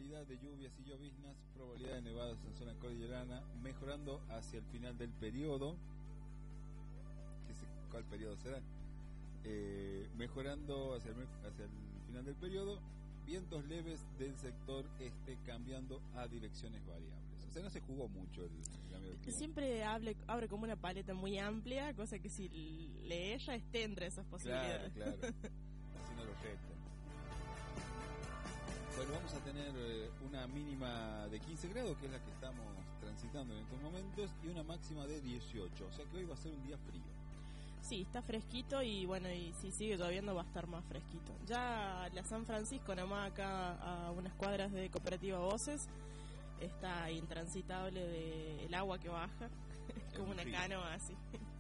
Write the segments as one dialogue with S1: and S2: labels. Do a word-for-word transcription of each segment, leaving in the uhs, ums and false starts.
S1: probabilidad de lluvias y lloviznas, probabilidad de nevadas en zona cordillerana, mejorando hacia el final del periodo. ¿Qué sé, ¿Cuál periodo será? Eh, mejorando hacia el, hacia el final del periodo, vientos leves del sector este cambiando a direcciones variables. O sea, no se jugó mucho el, el cambio de clima.
S2: Siempre hable, abre como una paleta muy amplia, cosa que si le ella esté entre esas posibilidades.
S1: Claro, claro. Así no lo retan. Bueno, vamos a tener eh, una mínima de quince grados, que es la que estamos transitando en estos momentos, y una máxima de dieciocho. O sea que hoy va a ser un día frío.
S2: Sí, está fresquito y bueno, y si sigue lloviendo va a estar más fresquito. Ya la San Francisco, nomás acá a unas cuadras de Cooperativa Voces, está intransitable de el agua que baja, es como una canoa así.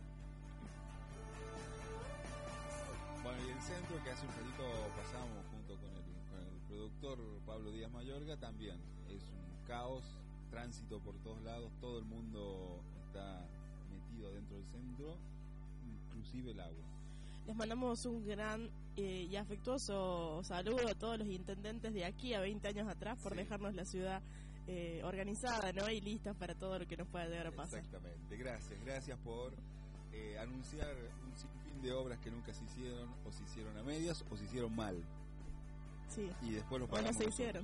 S1: Bueno, y el centro, que hace un ratito pasamos junto con el, con el productor Pablo Díaz Mayorga, también es un caos, tránsito por todos lados, todo el mundo está metido dentro del centro, inclusive el agua.
S2: Les mandamos un gran eh, y afectuoso saludo a todos los intendentes de aquí a veinte años atrás por sí. dejarnos la ciudad eh, organizada, ¿no? Y lista para todo lo que nos pueda llegar a pasar.
S1: Exactamente, gracias, gracias por eh, anunciar un sinfín de obras que nunca se hicieron, o se hicieron a medias, o se hicieron mal.
S2: Sí.
S1: Y después los
S2: pagamos. O no se
S1: nosotros.
S2: hicieron.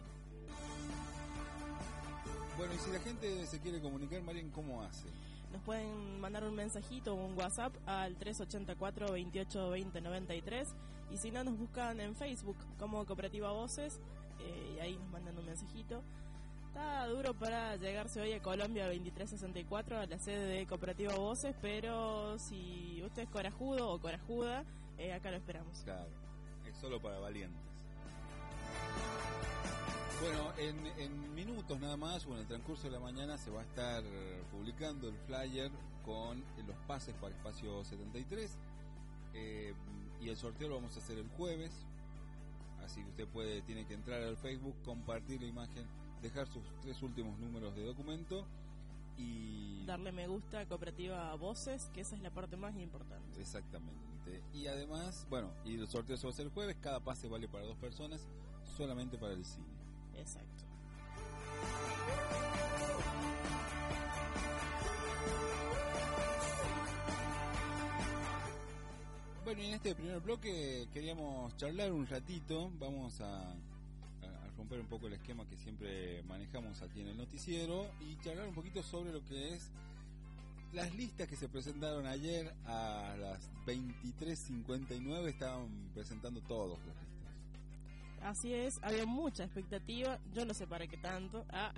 S1: Bueno, y si la gente se quiere comunicar, Marian, ¿cómo hace?
S2: Nos pueden mandar un mensajito o un WhatsApp al tres ocho cuatro, veintiocho, veinte, noventa y tres, y si no, nos buscan en Facebook como Cooperativa Voces, eh, y ahí nos mandan un mensajito. Está duro para llegarse hoy a Colombia veintitrés sesenta y cuatro, a la sede de Cooperativa Voces, pero si usted es corajudo o corajuda, eh, acá lo esperamos.
S1: Claro, es solo para valientes. Bueno, en, en minutos nada más, o en el transcurso de la mañana, se va a estar publicando el flyer con los pases para Espacio setenta y tres, eh, y el sorteo lo vamos a hacer el jueves, así que usted puede tiene que entrar al Facebook, compartir la imagen, dejar sus tres últimos números de documento y
S2: darle me gusta a Cooperativa Voces, que esa es la parte más importante.
S1: Exactamente. Y además, bueno, y el sorteo se va a hacer el jueves, cada pase vale para dos personas, solamente para el cine.
S2: Exacto.
S1: Bueno, y en este primer bloque queríamos charlar un ratito, vamos a, a romper un poco el esquema que siempre manejamos aquí en el noticiero y charlar un poquito sobre lo que es las listas que se presentaron ayer a las veintitrés cincuenta y nueve, estaban presentando todos las listas.
S2: Así es, había mucha expectativa, yo no sé para qué tanto. Ah.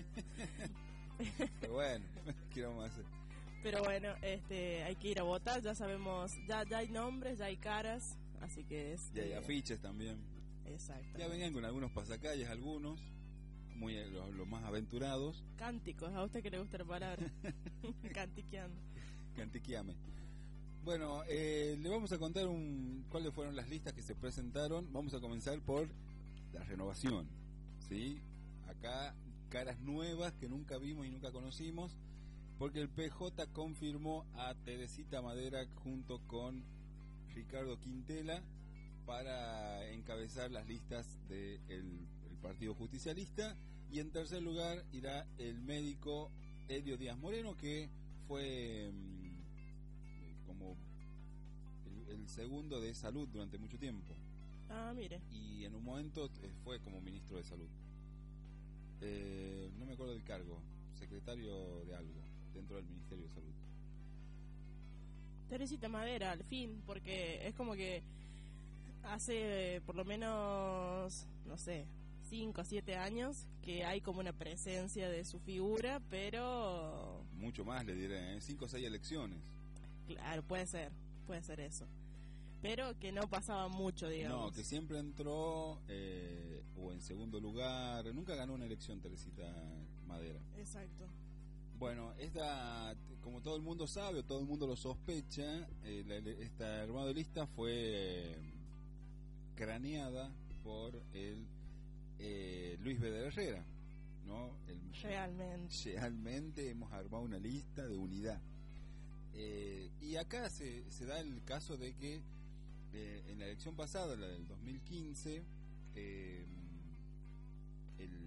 S1: Pero bueno, ¿qué vamos a hacer?
S2: Pero bueno, este, hay que ir a votar, ya sabemos, ya, ya hay nombres, ya hay caras, así que es...
S1: Ya hay afiches también.
S2: Exacto.
S1: Ya venían con algunos pasacalles, algunos, muy los, los más aventurados.
S2: Cánticos, a usted que le gusta la palabra. Cantiqueando.
S1: Cantiqueame. Bueno, eh, le vamos a contar un, cuáles fueron las listas que se presentaron. Vamos a comenzar por la renovación, ¿sí? Acá caras nuevas que nunca vimos y nunca conocimos, porque el P J confirmó a Teresita Madera junto con Ricardo Quintela para encabezar las listas del el Partido Justicialista, y en tercer lugar irá el médico Elio Díaz Moreno, que fue como el, el segundo de salud durante mucho tiempo.
S2: Ah, mire.
S1: Y en un momento fue como ministro de salud. Eh, no me acuerdo del cargo, secretario de algo dentro del Ministerio de Salud.
S2: Teresita Madera, al fin, porque es como que hace eh, por lo menos, no sé, cinco o siete años que hay como una presencia de su figura, pero...
S1: Mucho más le diré, ¿eh? cinco o seis elecciones.
S2: Claro, puede ser, puede ser eso. Pero que no pasaba mucho, digamos.
S1: No, que siempre entró eh, o en segundo lugar. Nunca ganó una elección Teresita Madera.
S2: Exacto.
S1: Bueno, esta, como todo el mundo sabe o todo el mundo lo sospecha, eh, la, esta armado de lista fue eh, craneada por el eh, Luis Beder Herrera, ¿no? El,
S2: realmente.
S1: Realmente hemos armado una lista de unidad. Eh, y acá se, se da el caso de que eh, en la elección pasada, la del dos mil quince, eh, el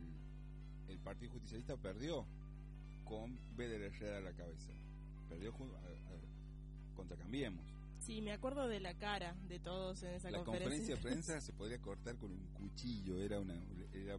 S1: Partido Justicialista perdió con Beder Herrera a la cabeza. Perdió ju- a- a- contra Cambiemos.
S2: Sí, me acuerdo de la cara de todos en esa
S1: La
S2: conferencia.
S1: conferencia de prensa se podía cortar con un cuchillo, era una... Era...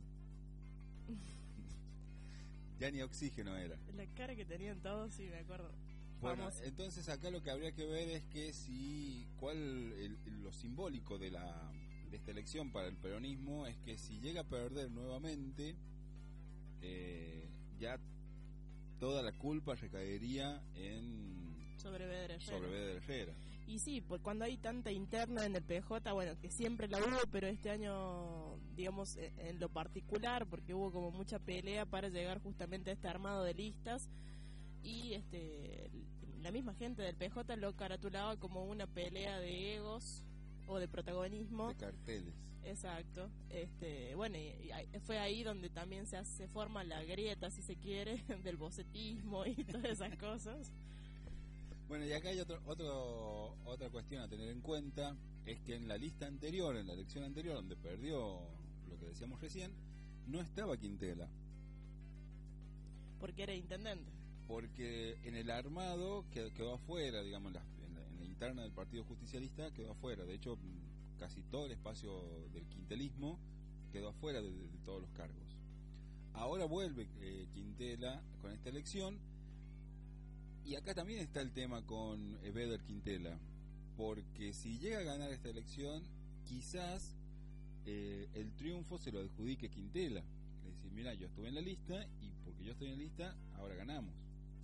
S1: ya ni oxígeno era.
S2: La cara que tenían todos, sí, me acuerdo.
S1: Bueno,
S2: Vamos.
S1: entonces acá lo que habría que ver es que si... cuál el- el- lo simbólico de la de esta elección para el peronismo es que si llega a perder nuevamente, eh, ya toda la culpa recaería en...
S2: Sobre Beder Herrera.
S1: sobre Beder Herrera.
S2: Y sí, pues cuando hay tanta interna en el P J, bueno, que siempre la hubo, pero este año, digamos, en, en lo particular, porque hubo como mucha pelea para llegar justamente a este armado de listas, y este la misma gente del P J lo caratulaba como una pelea de egos o de protagonismo.
S1: De carteles.
S2: Exacto. Este, bueno, y, y ahí- fue ahí donde también se, hace, se forma la grieta, si se quiere, del bocetismo y todas esas cosas.
S1: Bueno, y acá hay otro, otro, otra cuestión a tener en cuenta, es que en la lista anterior, en la elección anterior, donde perdió lo que decíamos recién, no estaba Quintela,
S2: Porque era intendente.
S1: porque en el armado quedó, quedó afuera, digamos, en la, en, la, en la interna del Partido Justicialista quedó afuera, de hecho casi todo el espacio del quintelismo quedó afuera de, de, de todos los cargos. Ahora vuelve eh, Quintela con esta elección. Y acá también está el tema con Beder Quintela, porque si llega a ganar esta elección, quizás eh, el triunfo se lo adjudique Quintela. Es decir, mira, yo estuve en la lista y porque yo estoy en la lista, ahora ganamos.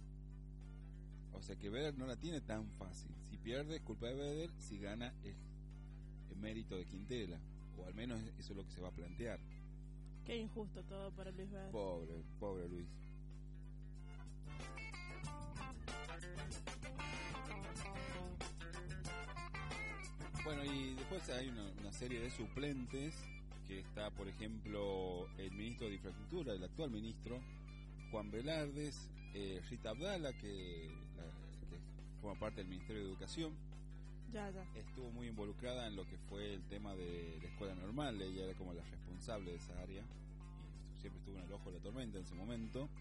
S1: O sea que Beder no la tiene tan fácil. Si pierde es culpa de Beder, si gana es, es mérito de Quintela. O al menos eso es lo que se va a plantear.
S2: Qué injusto todo para Luis Beder.
S1: Pobre, pobre Luis. Bueno, y después hay una, una serie de suplentes, que está, por ejemplo, el ministro de Infraestructura, el actual ministro, Juan Velardes, eh, Rita Abdala, que, la, que forma parte del Ministerio de Educación,
S2: Ya, ya.
S1: estuvo muy involucrada en lo que fue el tema de la escuela normal, ella era como la responsable de esa área, y siempre estuvo en el ojo de la tormenta en ese momento.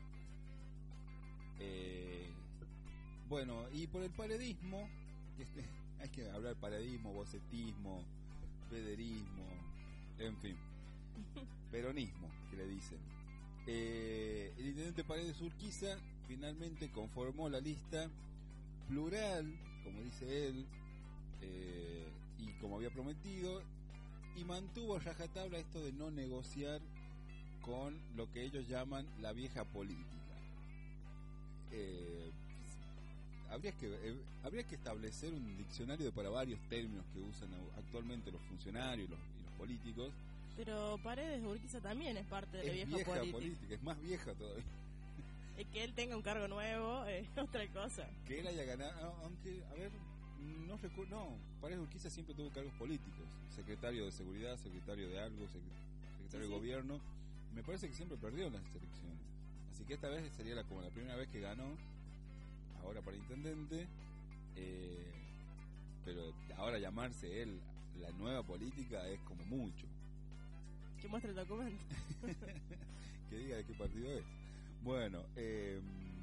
S1: Eh, bueno, y por el paredismo, que este, hay que hablar paredismo, bocetismo, bederismo, en fin, peronismo, que le dicen. Eh, el intendente Paredes Urquiza finalmente conformó la lista plural, como dice él, eh, y como había prometido, y mantuvo a rajatabla esto de no negociar con lo que ellos llaman la vieja política. Eh, habría que eh, habría que establecer un diccionario para varios términos que usan actualmente los funcionarios y los, y los políticos.
S2: Pero Paredes Urquiza también es parte de la
S1: Es
S2: vieja,
S1: vieja
S2: política.
S1: política, es más vieja todavía.
S2: Es que él tenga un cargo nuevo es otra cosa.
S1: Que él haya ganado, aunque, a ver, no recuerdo, no, Paredes Urquiza siempre tuvo cargos políticos, secretario de seguridad, secretario de algo, secretario
S2: Sí,
S1: de
S2: sí.
S1: gobierno. Me parece que siempre perdió en las elecciones. Así que esta vez sería la, como la primera vez que ganó, ahora para intendente, eh, pero ahora llamarse él la nueva política es como mucho.
S2: Que muestre el documento.
S1: Que diga de qué partido es. Bueno, eh,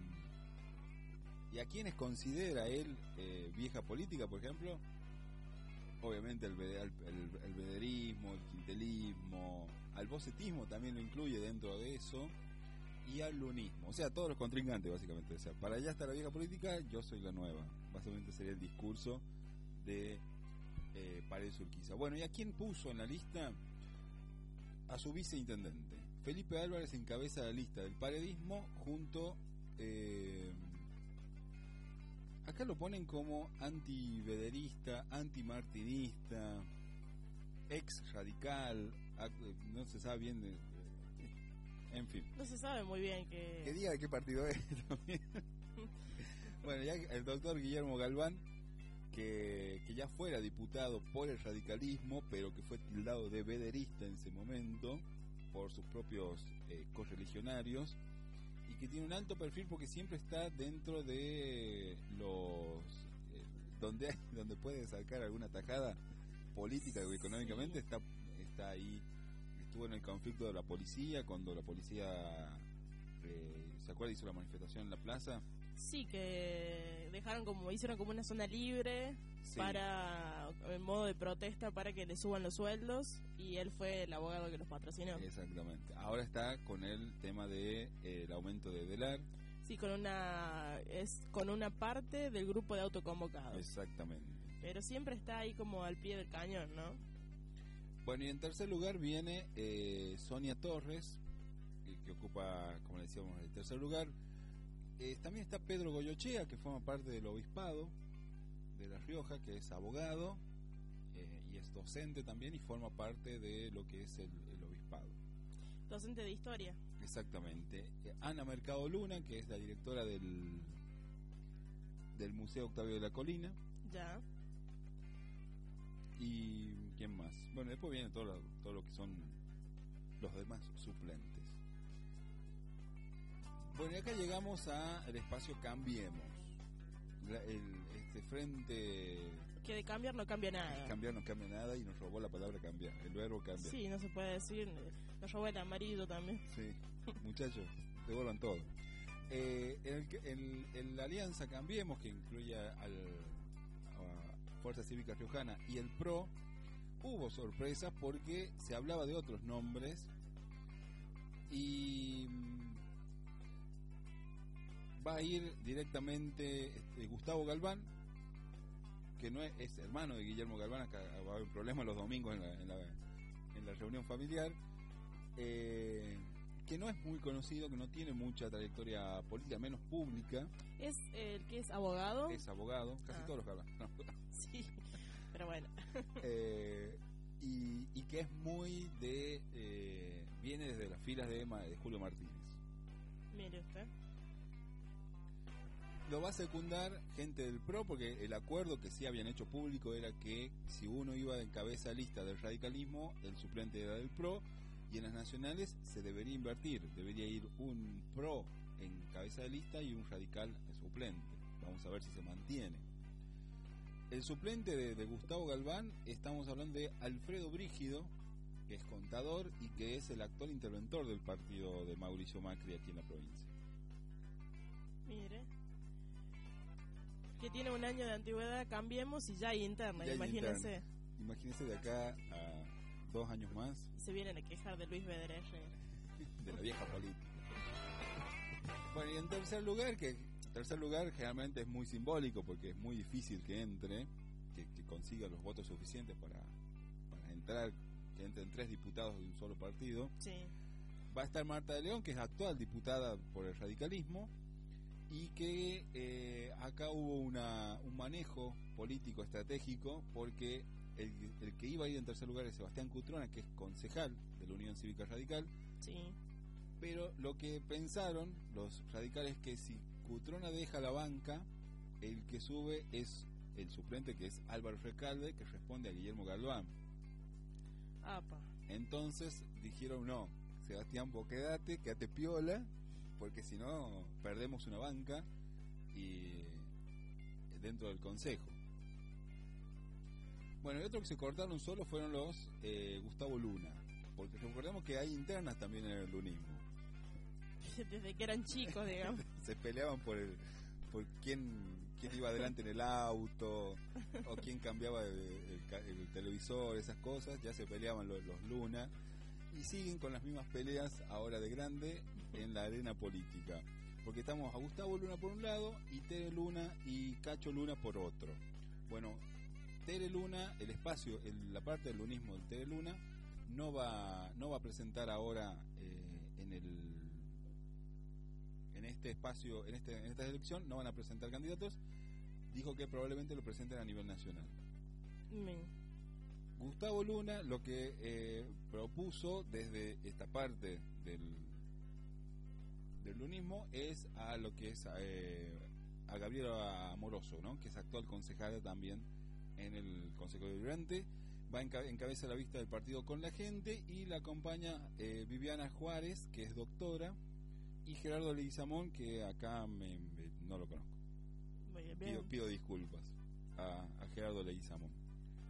S1: ¿y a quiénes considera él eh, vieja política, por ejemplo? Obviamente el, el, el, el bederismo, el quintelismo, al bocetismo también lo incluye dentro de eso, y al lunismo, o sea, todos los contrincantes básicamente. O sea, para allá está la vieja política, yo soy la nueva. Básicamente sería el discurso de eh, Paredes Urquiza. Bueno, ¿y a quién puso en la lista? A su viceintendente. Felipe Álvarez encabeza la lista del paredismo junto... Eh, acá lo ponen como anti-bederista, anti-martinista, ex-radical, no se sabe bien... De, en fin.
S2: No se sabe muy bien que...
S1: Que diga de qué partido es también. Bueno, ya el doctor Guillermo Galván, que, que ya fuera diputado por el radicalismo, pero que fue tildado de bederista en ese momento por sus propios eh, correligionarios, y que tiene un alto perfil porque siempre está dentro de los eh, donde hay, donde puede sacar alguna tajada política o económicamente. Sí. está está ahí. Estuvo en el conflicto de la policía cuando la policía eh, ¿se acuerda? Hizo la manifestación en la plaza.
S2: Sí, que dejaron como, hicieron como una zona libre sí. para, en modo de protesta para que le suban los sueldos, y él fue el abogado que los patrocinó.
S1: Exactamente. Ahora está con el tema de eh, el aumento de Velar.
S2: Sí, con una es con una parte del grupo de autoconvocados.
S1: Exactamente.
S2: Pero siempre está ahí como al pie del cañón, ¿no?
S1: Bueno, y en tercer lugar viene eh, Sonia Torres, que, que ocupa, como le decíamos, el tercer lugar. Eh, también está Pedro Goyochea, que forma parte del obispado de La Rioja, que es abogado eh, y es docente también, y forma parte de lo que es el, el obispado.
S2: Docente de historia.
S1: Exactamente. Eh, Ana Mercado Luna, que es la directora del, del Museo Octavio de la Colina.
S2: Ya.
S1: ¿Y quién más? Bueno, después viene todo lo, todo lo que son los demás suplentes. Bueno, y acá llegamos al espacio Cambiemos. La, el, este frente...
S2: Que de cambiar no cambia nada.
S1: Cambiar no cambia nada, y nos robó la palabra cambiar, el verbo cambiar.
S2: Sí, no se puede decir, nos robó el amarillo también.
S1: Sí, muchachos, devuelvan todo. Eh, el, el, el Alianza Cambiemos, que incluye al, a Fuerza Cívica Riojana y el P R O, hubo sorpresas porque se hablaba de otros nombres, y va a ir directamente este, Gustavo Galván, que no es, es hermano de Guillermo Galván. Acá va a haber problemas los domingos en la, en la, en la reunión familiar, eh, que no es muy conocido, que no tiene mucha trayectoria política, menos pública.
S2: ¿Es el que es abogado?
S1: Es abogado, casi
S2: ah.
S1: todos los Galván. No.
S2: Sí, pero bueno.
S1: eh, y, y que es muy de... Eh, viene desde las filas de, de Julio Martínez.
S2: Mire usted.
S1: Lo va a secundar gente del P R O, porque el acuerdo que sí habían hecho público era que si uno iba en cabeza de lista del radicalismo, el suplente era del P R O, y en las nacionales se debería invertir, debería ir un P R O en cabeza de lista y un radical suplente. Vamos a ver si se mantiene. El suplente de, de Gustavo Galván, estamos hablando de Alfredo Brígido, que es contador y que es el actual interventor del partido de Mauricio Macri aquí en la provincia.
S2: Mire, que tiene un año de antigüedad, Cambiemos, y ya hay interna, ya imagínese.
S1: Imagínese de acá a dos años más.
S2: Se vienen a quejar de Luis Bedereche.
S1: De la vieja política. Bueno, y en tercer lugar, que en tercer lugar generalmente es muy simbólico, porque es muy difícil que entre, que, que consiga los votos suficientes para, para entrar, que entren tres diputados de un solo partido.
S2: Sí.
S1: Va a estar Marta de León, que es actual diputada por el radicalismo, y que eh, acá hubo una, un manejo político estratégico, porque el, el que iba a ir en tercer lugar es Sebastián Cutrona, que es concejal de la Unión Cívica Radical.
S2: Sí.
S1: Pero lo que pensaron los radicales es que si Cutrona deja la banca, el que sube es el suplente, que es Álvaro Recalde, que responde a Guillermo Galván.
S2: Apa.
S1: Entonces dijeron, no, Sebastián, vos quedate, quedate piola, porque si no perdemos una banca y dentro del consejo. Bueno, y otros que se cortaron solo fueron los eh, Gustavo Luna, porque recordemos que hay internas también en el lunismo.
S2: Desde que eran chicos, digamos.
S1: Se peleaban por el, por quién, quién iba adelante en el auto, o quién cambiaba el, el, el televisor, esas cosas. Ya se peleaban los, los Luna, y siguen con las mismas peleas ahora de grande en la arena política, porque estamos a Gustavo Luna por un lado y Tere Luna y Cacho Luna por otro. Bueno, Tere Luna, el espacio, el, la parte del lunismo del Tere Luna no va no va a presentar ahora eh, en el en este espacio, en este en esta elección no van a presentar candidatos. Dijo que probablemente lo presenten a nivel nacional.
S2: Mm.
S1: Gustavo Luna lo que eh, propuso desde esta parte del del lunismo es a lo que es eh, a Gabriela Amoroso, ¿no? Que es actual concejala también en el Consejo Deliberante. Va en encabeza la vista del partido Con la Gente, y la acompaña eh, Viviana Juárez, que es doctora, y Gerardo Leguizamón, que acá me, me, no lo conozco.
S2: Muy bien.
S1: Pido, pido disculpas a, a Gerardo Leguizamón.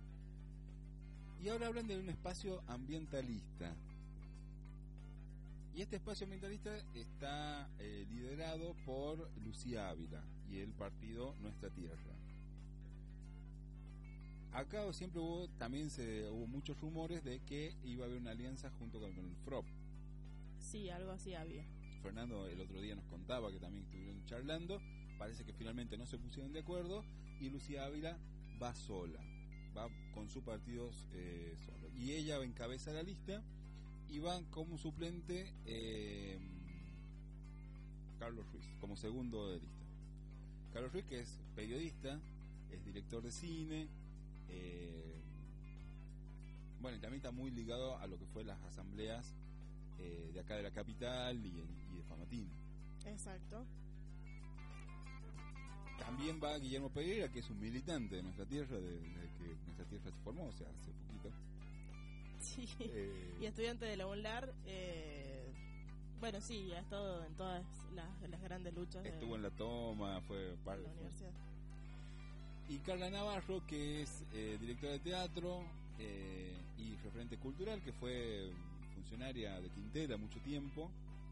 S1: Y ahora hablan de un espacio ambientalista. Y este espacio ambientalista está eh, liderado por Lucía Ávila y el partido Nuestra Tierra. Acá siempre hubo, también se hubo muchos rumores de que iba a haber una alianza junto con el F R O P.
S2: Sí, algo así había.
S1: Fernando el otro día nos contaba que también estuvieron charlando. Parece que finalmente no se pusieron de acuerdo y Lucía Ávila va sola, va con su partido eh, solo. Y ella encabeza la lista y va como suplente eh, Carlos Ruiz, como segundo de lista. Carlos Ruiz, que es periodista, es director de cine, eh, bueno, y también está muy ligado a lo que fue las asambleas eh, de acá de la capital y, y de Famatina.
S2: Exacto.
S1: También va Guillermo Pereira, que es un militante de Nuestra Tierra, desde de que Nuestra Tierra se formó, o sea, hace poquito.
S2: Sí,
S1: eh,
S2: y estudiante de la UNLAR, eh, bueno, sí, ha estado en todas las, las grandes luchas.
S1: Estuvo
S2: de,
S1: en la toma, fue parte
S2: de la universidad.
S1: Y Carla Navarro, que es eh, directora de teatro eh, y referente cultural, que fue funcionaria de Quintela mucho tiempo,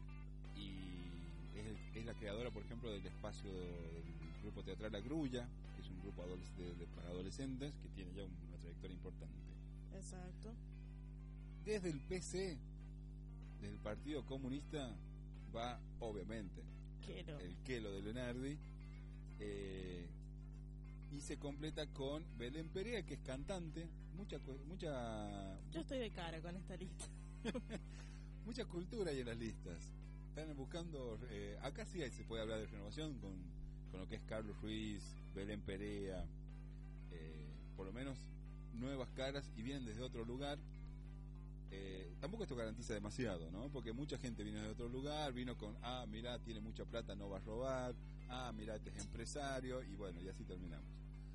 S1: y es, es la creadora, por ejemplo, del espacio del grupo teatral La Grulla, que es un grupo adolesc- de, de, para adolescentes que tiene ya una trayectoria importante.
S2: Exacto.
S1: Desde el P C, del Partido Comunista, va obviamente
S2: Quelo.
S1: el Quelo de Leonardi, eh, y se completa con Belén Perea, que es cantante, mucha mucha
S2: Yo estoy de cara con esta lista.
S1: mucha cultura hay en las listas. Están buscando, eh, acá sí se puede hablar de renovación con, con lo que es Carlos Ruiz, Belén Perea, eh, por lo menos nuevas caras y vienen desde otro lugar. Eh, tampoco esto garantiza demasiado, ¿no? Porque mucha gente vino de otro lugar, vino con, ah, mirá, tiene mucha plata, no va a robar, ah, mirá, este es empresario, y bueno, y así terminamos.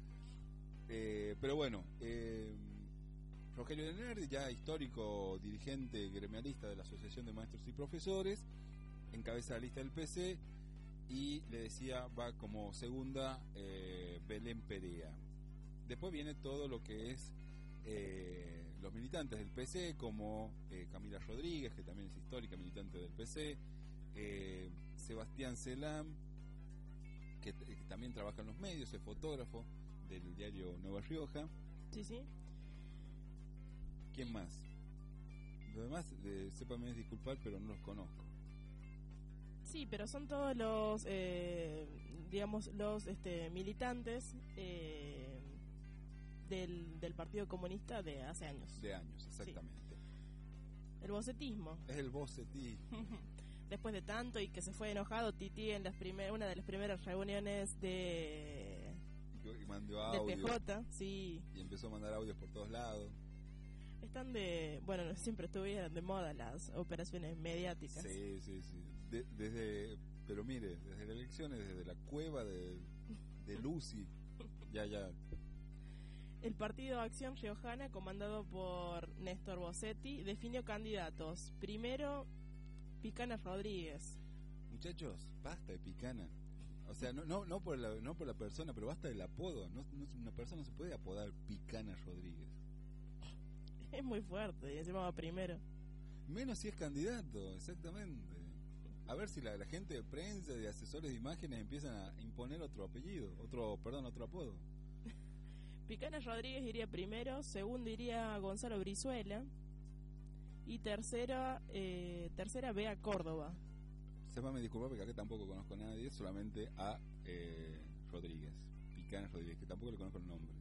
S1: Eh, pero bueno, eh, Rogelio Leonardi, ya histórico dirigente gremialista de la Asociación de Maestros y Profesores, encabeza la lista del P C y le decía, va como segunda eh, Belén Perea. Después viene todo lo que es eh, los militantes del P C, como eh, Camila Rodríguez, que también es histórica militante del P C, eh, Sebastián Celam, que, que también trabaja en los medios, es fotógrafo del diario Nueva Rioja.
S2: Sí, sí.
S1: ¿Quién más? Lo demás, eh, sépame disculpar, pero no los conozco.
S2: Sí, pero son todos los, eh, digamos, los este, militantes eh, del, del Partido Comunista de hace años.
S1: De años, exactamente.
S2: Sí. El bocetismo.
S1: Es el bocetismo.
S2: Después de tanto y que se fue enojado Titi en las primer, una de las primeras reuniones de,
S1: Y mandó
S2: de
S1: audio.
S2: P J, sí.
S1: Y empezó a mandar audios por todos lados.
S2: Están de, bueno, no siempre estuvieron de moda las operaciones mediáticas.
S1: Sí, sí, sí. De, desde, pero mire, desde las elecciones, desde la cueva de, de Lucy, ya, ya.
S2: El Partido Acción Riojana, comandado por Néstor Bossetti, definió candidatos. Primero, Picana Rodríguez.
S1: Muchachos, basta de Picana. O sea, no, no, no por la, no por la persona, pero basta del apodo. No, no, una persona no se puede apodar Picana Rodríguez.
S2: Es muy fuerte, y encima va primero.
S1: Menos si es candidato, exactamente. A ver si la, la gente de prensa, de asesores de imágenes empiezan a imponer otro apellido, otro, perdón, otro apodo.
S2: Picana Rodríguez iría primero, segundo iría Gonzalo Brizuela y tercera, eh, tercera Bea Córdoba.
S1: Sépame disculpar porque acá tampoco conozco a nadie, solamente a eh, Rodríguez, Picana Rodríguez, que tampoco le conozco el nombre.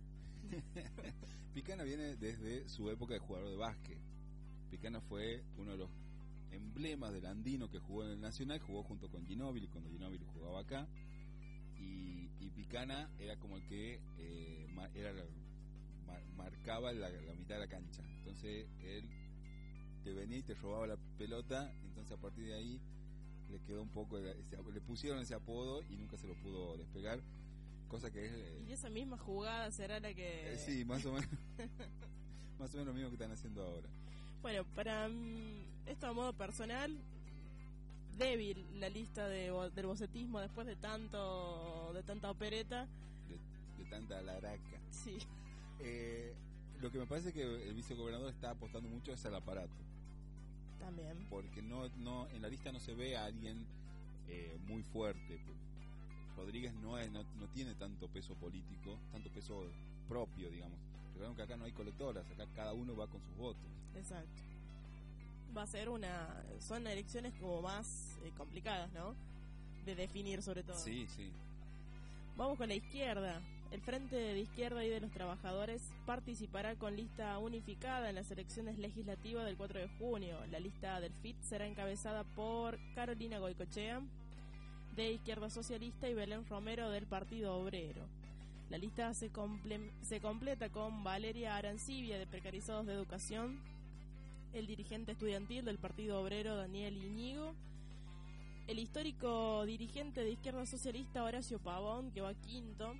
S1: Picana viene desde su época de jugador de básquet. Picana fue uno de los emblemas del andino que jugó en el Nacional, jugó junto con Ginóbili cuando Ginóbili jugaba acá, y, y Picana era como el que eh, ma, era la, mar, marcaba la, la mitad de la cancha. Entonces él te venía y te robaba la pelota, entonces a partir de ahí le quedó un poco, ese, le pusieron ese apodo y nunca se lo pudo despegar, cosa que es... Eh,
S2: y esa misma jugada será la que...
S1: Eh, sí, más o menos más o menos lo mismo que están haciendo ahora.
S2: Bueno, para um, esto a modo personal, débil la lista de, del bocetismo después de tanto de tanta opereta.
S1: De, de tanta laraca.
S2: Sí.
S1: Eh, lo que me parece que el vicegobernador está apostando mucho es al aparato.
S2: También.
S1: Porque no, no en la lista no se ve a alguien eh, muy fuerte. Rodríguez no, es, no, no tiene tanto peso político, tanto peso propio, digamos. Recuerden que acá no hay colectoras, acá cada uno va con sus votos.
S2: Exacto. Va a ser una... Son elecciones como más eh, complicadas, ¿no? De definir sobre todo.
S1: Sí, sí.
S2: Vamos con la izquierda. El Frente de Izquierda y de los Trabajadores participará con lista unificada en las elecciones legislativas del cuatro de junio. La lista del F I T será encabezada por Carolina Goicoechea, de Izquierda Socialista, y Belén Romero, del Partido Obrero. La lista se, comple- se completa con Valeria Arancibia, de Precarizados de Educación, el dirigente estudiantil del Partido Obrero, Daniel Iñigo, el histórico dirigente de Izquierda Socialista, Horacio Pavón, que va quinto,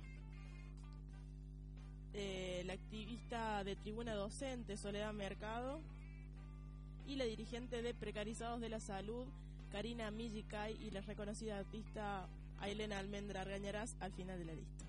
S2: eh, la activista de Tribuna Docente, Soledad Mercado, y la dirigente de Precarizados de la Salud, Karina Millicay, y la reconocida artista Ailena Almendra Argañarás al final de la lista.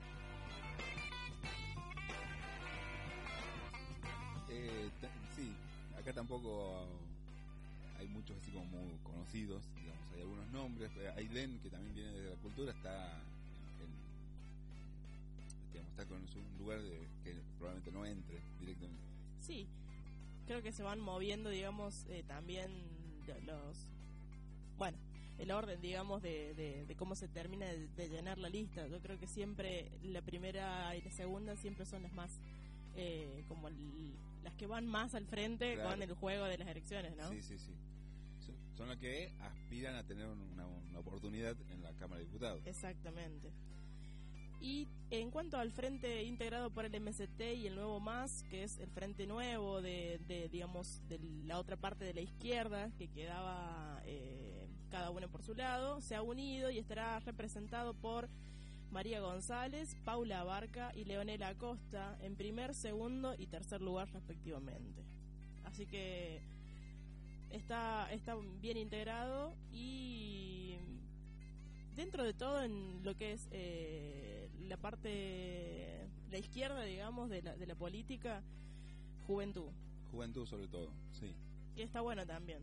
S1: Eh, t- sí, acá tampoco hay muchos así como muy conocidos, digamos, hay algunos nombres. Ailén, que también viene de la cultura, está en, digamos, está con un lugar de, que probablemente no entre directamente.
S2: Sí, creo que se van moviendo, digamos, eh, también los... Bueno, el orden, digamos, de, de, de cómo se termina de, de llenar la lista. Yo creo que siempre la primera y la segunda siempre son las más... Eh, como el, las que van más al frente, claro, con el juego de las elecciones, ¿no?
S1: Sí, sí, sí. Son, son las que aspiran a tener una, una oportunidad en la Cámara de Diputados.
S2: Exactamente. Y en cuanto al frente integrado por el M S T y el Nuevo Más, que es el frente nuevo de, de digamos, de la otra parte de la izquierda, que quedaba eh, cada uno por su lado, se ha unido y estará representado por María González, Paula Abarca y Leonela Acosta en primer, segundo y tercer lugar respectivamente. Así que está, está bien integrado, y dentro de todo en lo que es eh, la parte, la izquierda, digamos, de la, de la política, juventud.
S1: Juventud sobre todo, sí.
S2: Que está bueno también.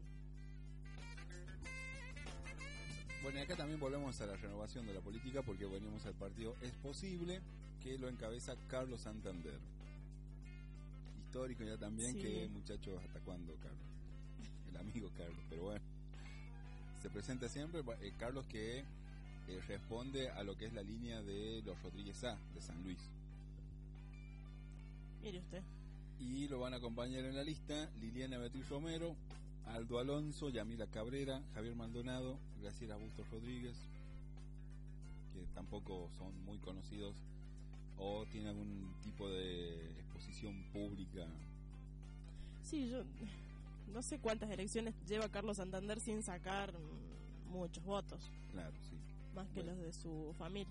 S1: Bueno, y acá también volvemos a la renovación de la política, porque venimos al partido Es Posible, que lo encabeza Carlos Santander. Histórico ya también, sí. Que muchachos, ¿hasta cuándo, Carlos? El amigo Carlos, pero bueno. Se presenta siempre, eh, Carlos, que eh, responde a lo que es la línea de los Rodríguez A, de San Luis.
S2: Mire usted.
S1: Y lo van a acompañar en la lista Liliana Beatriz Romero, Aldo Alonso, Yamila Cabrera, Javier Maldonado, Graciela Bustos Rodríguez, que tampoco son muy conocidos o tienen algún tipo de exposición pública.
S2: Sí, yo no sé cuántas elecciones lleva Carlos Santander sin sacar muchos votos.
S1: Claro, sí.
S2: Más que bueno. Los de su familia.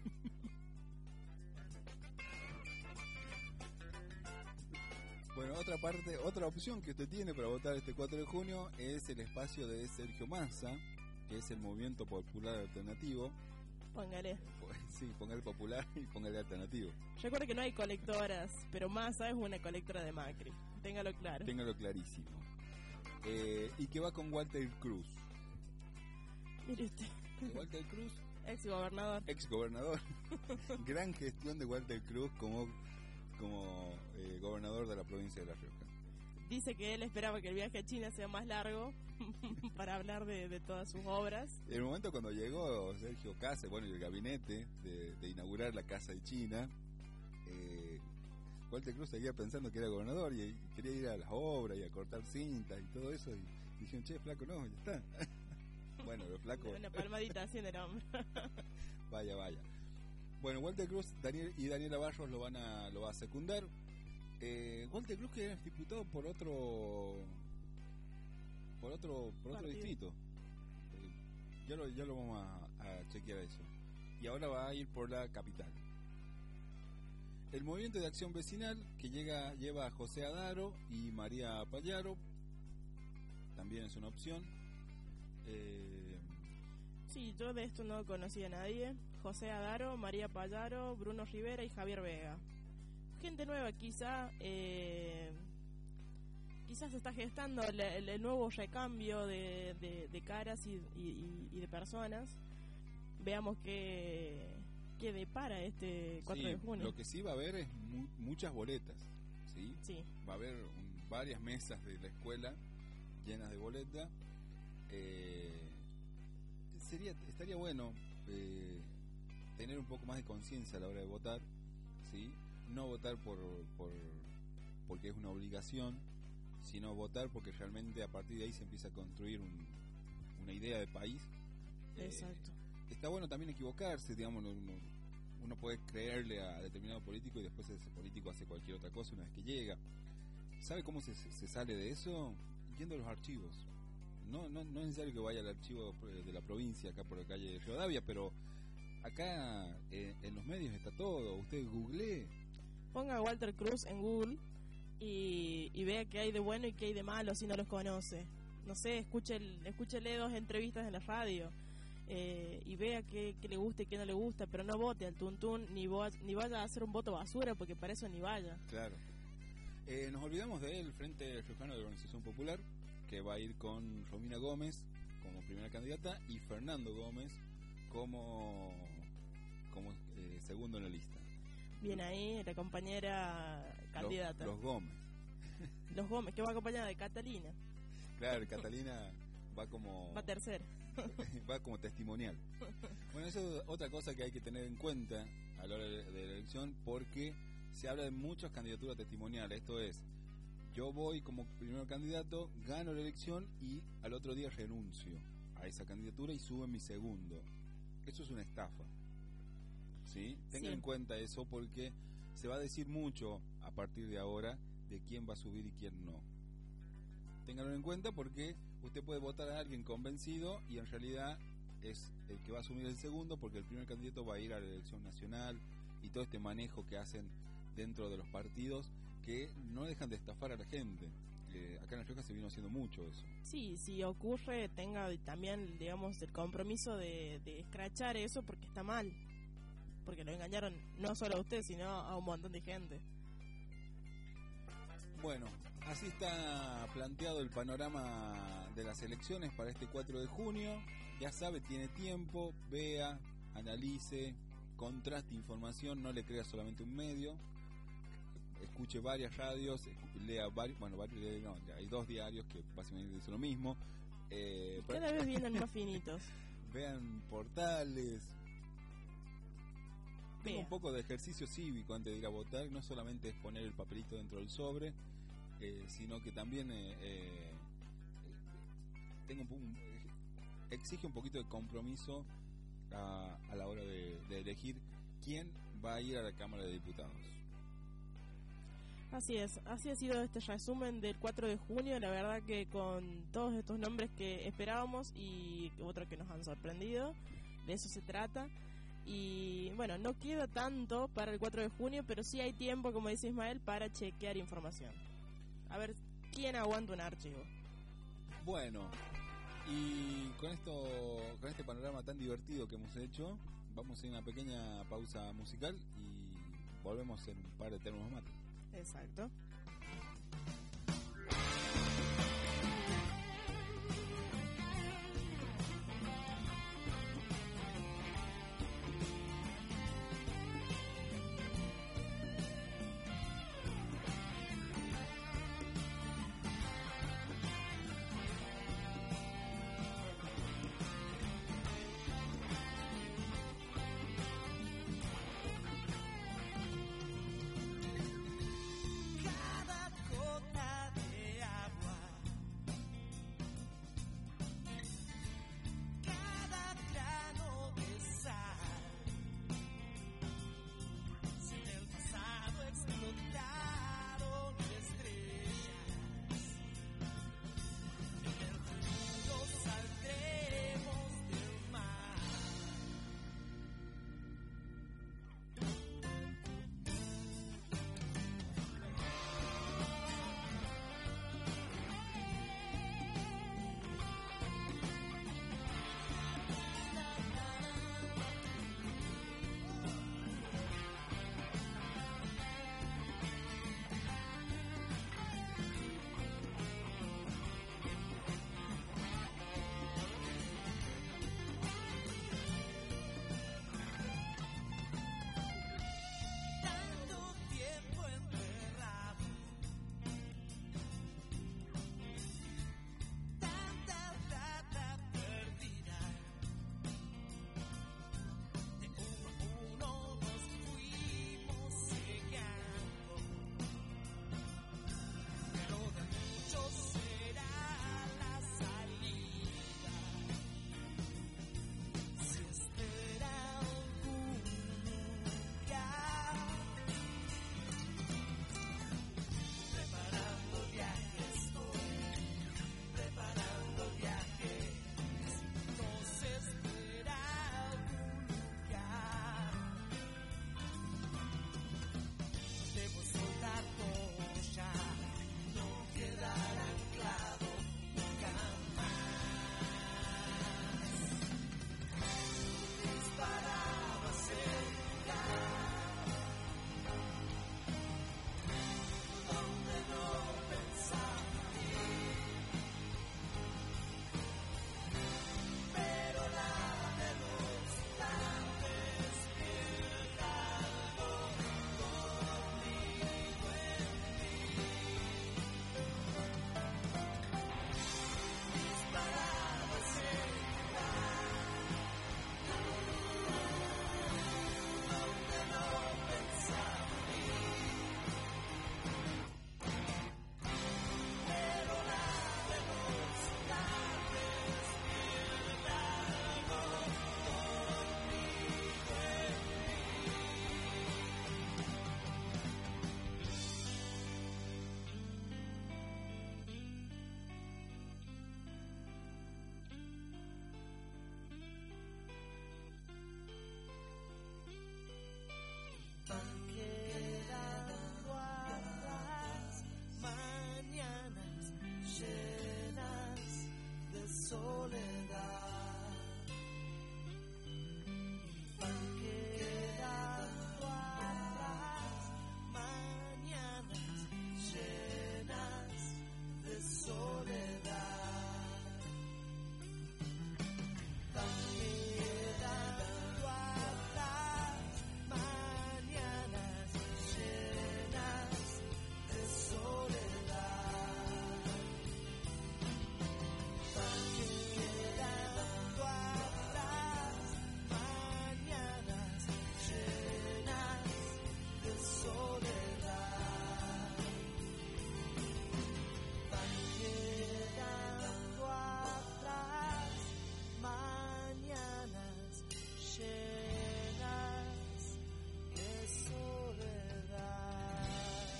S1: Bueno, otra parte, otra opción que usted tiene para votar este cuatro de junio es el espacio de Sergio Massa, que es el Movimiento Popular Alternativo.
S2: Póngale.
S1: Sí, póngale popular y póngale alternativo.
S2: Recuerde que no hay colectoras, pero Massa es una colectora de Macri. Téngalo claro.
S1: Téngalo clarísimo. Eh, y que va con Walter Cruz.
S2: Mire usted.
S1: Walter Cruz.
S2: Ex gobernador.
S1: Ex gobernador. Gran gestión de Walter Cruz como... como eh, gobernador de la provincia de La Rioja.
S2: Dice que él esperaba que el viaje a China sea más largo para hablar de, de todas sus obras.
S1: En el momento cuando llegó Sergio Cáceres, bueno, y el gabinete de, de inaugurar la Casa de China, eh, Walter Cruz seguía pensando que era gobernador y, y quería ir a las obras y a cortar cintas y todo eso, y dijeron, che, flaco, no, ya está. Bueno, el flaco...
S2: Una palmadita así en el hombro.
S1: Vaya, vaya. Bueno, Walter Cruz Daniel y Daniela Barros lo van a lo va a secundar. Eh, Walter Cruz, que es diputado por otro por otro por otro distrito. Eh, ya lo ya lo vamos a, a chequear eso. Y ahora va a ir por la capital. El Movimiento de Acción Vecinal, que llega lleva a José Adaro y María Payaro, también es una opción. Eh,
S2: sí, yo de esto no conocía a nadie. José Adaro, María Payaro, Bruno Rivera y Javier Vega. Gente nueva quizá, eh, quizás se está gestando el, el, el nuevo recambio de, de, de caras y, y, y de personas. Veamos qué, qué depara este cuatro
S1: sí,
S2: de junio.
S1: Lo que sí va a haber es mu muchas boletas, ¿sí?
S2: Sí.
S1: Va a haber un, varias mesas de la escuela llenas de boletas. Eh, sería estaría bueno eh, tener un poco más de conciencia a la hora de votar, ¿sí? No votar por, por porque es una obligación, sino votar porque realmente a partir de ahí se empieza a construir un, una idea de país.
S2: Exacto.
S1: Eh, está bueno también equivocarse, digamos, uno, uno puede creerle a determinado político y después ese político hace cualquier otra cosa una vez que llega. ¿Sabe cómo se, se sale de eso? Yendo a los archivos. No, no, no es necesario que vaya al archivo de la provincia, acá por la calle de Rivadavia, pero acá eh, en los medios está todo. Usted googlee.
S2: Ponga Walter Cruz en Google y, y vea qué hay de bueno y qué hay de malo si no los conoce. No sé, escuche, escúchele dos entrevistas en la radio eh, y vea qué, qué le gusta y qué no le gusta, pero no vote al tuntún ni, vo, ni vaya a hacer un voto basura, porque para eso ni vaya.
S1: Claro. Eh, nos olvidamos del Frente Riojano de Organización Popular, que va a ir con Romina Gómez como primera candidata y Fernando Gómez como, como eh, segundo en la lista.
S2: Bien ahí, la compañera candidata.
S1: Los, los Gómez.
S2: Los Gómez, que va acompañada de Catalina.
S1: Claro, Catalina va como...
S2: Va tercera.
S1: Va como testimonial. Bueno, eso es otra cosa que hay que tener en cuenta a la hora de, de la elección, porque se habla de muchas candidaturas testimoniales. Esto es, yo voy como primer candidato, gano la elección y al otro día renuncio a esa candidatura y subo en mi segundo. Eso es una estafa. ¿Sí? Tengan
S2: Sí.
S1: en cuenta eso, porque se va a decir mucho a partir de ahora de quién va a subir y quién no. Ténganlo en cuenta, porque usted puede votar a alguien convencido y en realidad es el que va a asumir el segundo, porque el primer candidato va a ir a la elección nacional y todo este manejo que hacen dentro de los partidos, que no dejan de estafar a la gente. Eh, acá en La Rioja se vino haciendo mucho eso.
S2: Sí, si ocurre, tenga también, digamos, el compromiso de, de escrachar eso, porque está mal. Porque lo engañaron no solo a usted, sino a un montón de gente.
S1: Bueno, así está planteado el panorama de las elecciones para este cuatro de junio. Ya sabe, tiene tiempo, vea, analice, contraste información, no le crea solamente un medio. Escuche varias radios, lea varios, bueno, varios, no, hay dos diarios que básicamente dicen lo mismo. Eh,
S2: Cada vez vienen más finitos.
S1: Vean portales. Tengo
S2: Vea.
S1: un poco de ejercicio cívico antes de ir a votar, no solamente es poner el papelito dentro del sobre, eh, sino que también eh, eh, tengo un, un, exige un poquito de compromiso a, a la hora de, de elegir quién va a ir a la Cámara de Diputados.
S2: Así es, así ha sido este resumen del cuatro de junio, la verdad que con todos estos nombres que esperábamos y otros que nos han sorprendido, de eso se trata. Y bueno, no queda tanto para el cuatro de junio, pero sí hay tiempo, como dice Ismael, para chequear información. A ver, ¿quién aguanta un archivo?
S1: Bueno, y con esto, con este panorama tan divertido que hemos hecho, vamos a ir a una pequeña pausa musical y volvemos en un par de termos mates.
S2: Exacto.
S3: Cada soledad, van quedando atrás mañanas llenas de soledad, van quedando atrás mañanas llenas de soledad, van quedando atrás mañanas llenas de soledad, van quedando atrás mañanas llenas de soledad.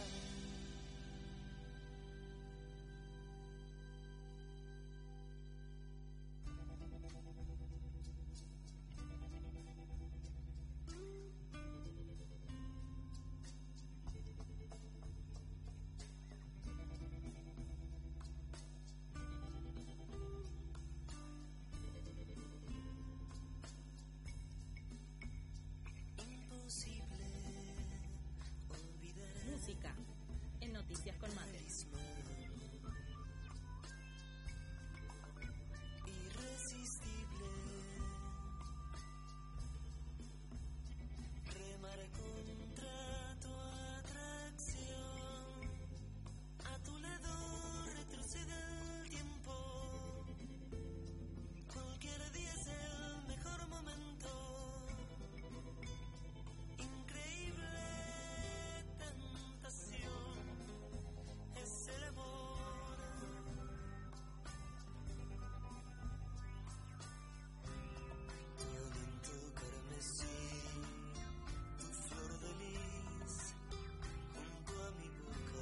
S3: Imposible olvidar
S4: Música en Noticias con Mate.
S3: irresistible, remar contra tu atracción, a tu lado retrocede el tiempo, cualquier día es el mejor momento, increíble tentación, es el amor. Tu aliento carmesí, tu flor de lis, junto a mi boca,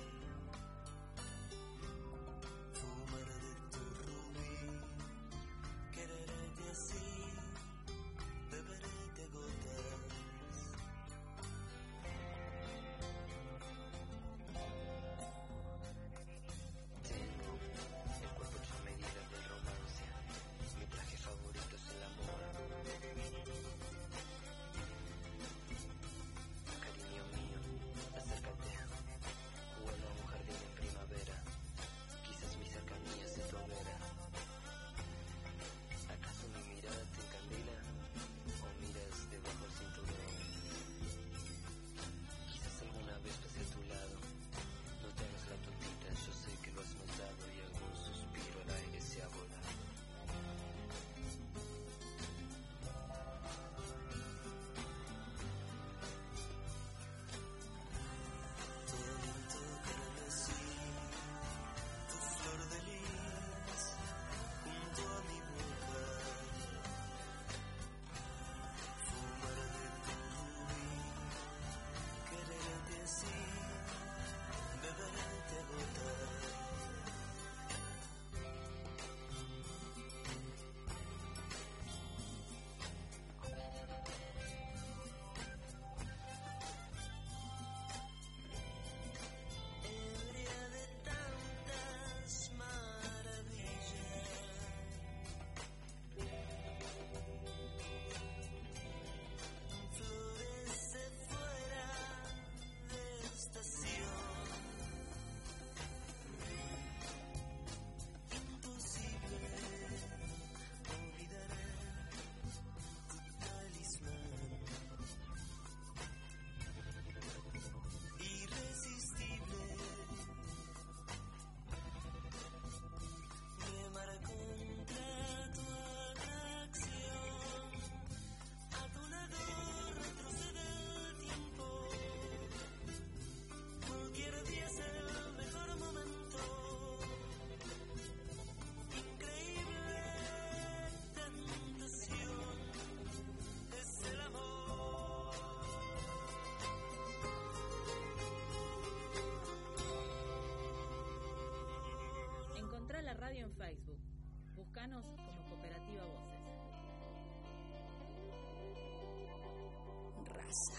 S3: fumar de tu rubí, quererte así, beberte a gotas. Tengo el cuerpo hecho a medida del romance, mi traje favorito es el amor. Cariño mío, acércate, huelo a un jardín en primavera, quizás mi cercanía se tu hoguera. ¿Acaso mi mirada te encandila o miras debajo del cinturón? Quizás alguna vez pasé a tu lado, no te hagas la tontita, yo sé que lo has notado y algún suspiro al aire se ha volado. Tu aliento carmesí, tu flor de lis, junto a mi boca, fumar de tu rubí, quererte así, beberte a gotas. Ebria de tantas maravillas, florece fuera de estación, imposible olvidar tu talismán, irresistible, remar contra tu atracción, a tu lado retrocede el tiempo, cualquier día es el mejor momento, increíble tentación, es el amor.
S4: Encontrá la radio en Facebook. Búscanos como Cooperativa Voces.
S2: Raza.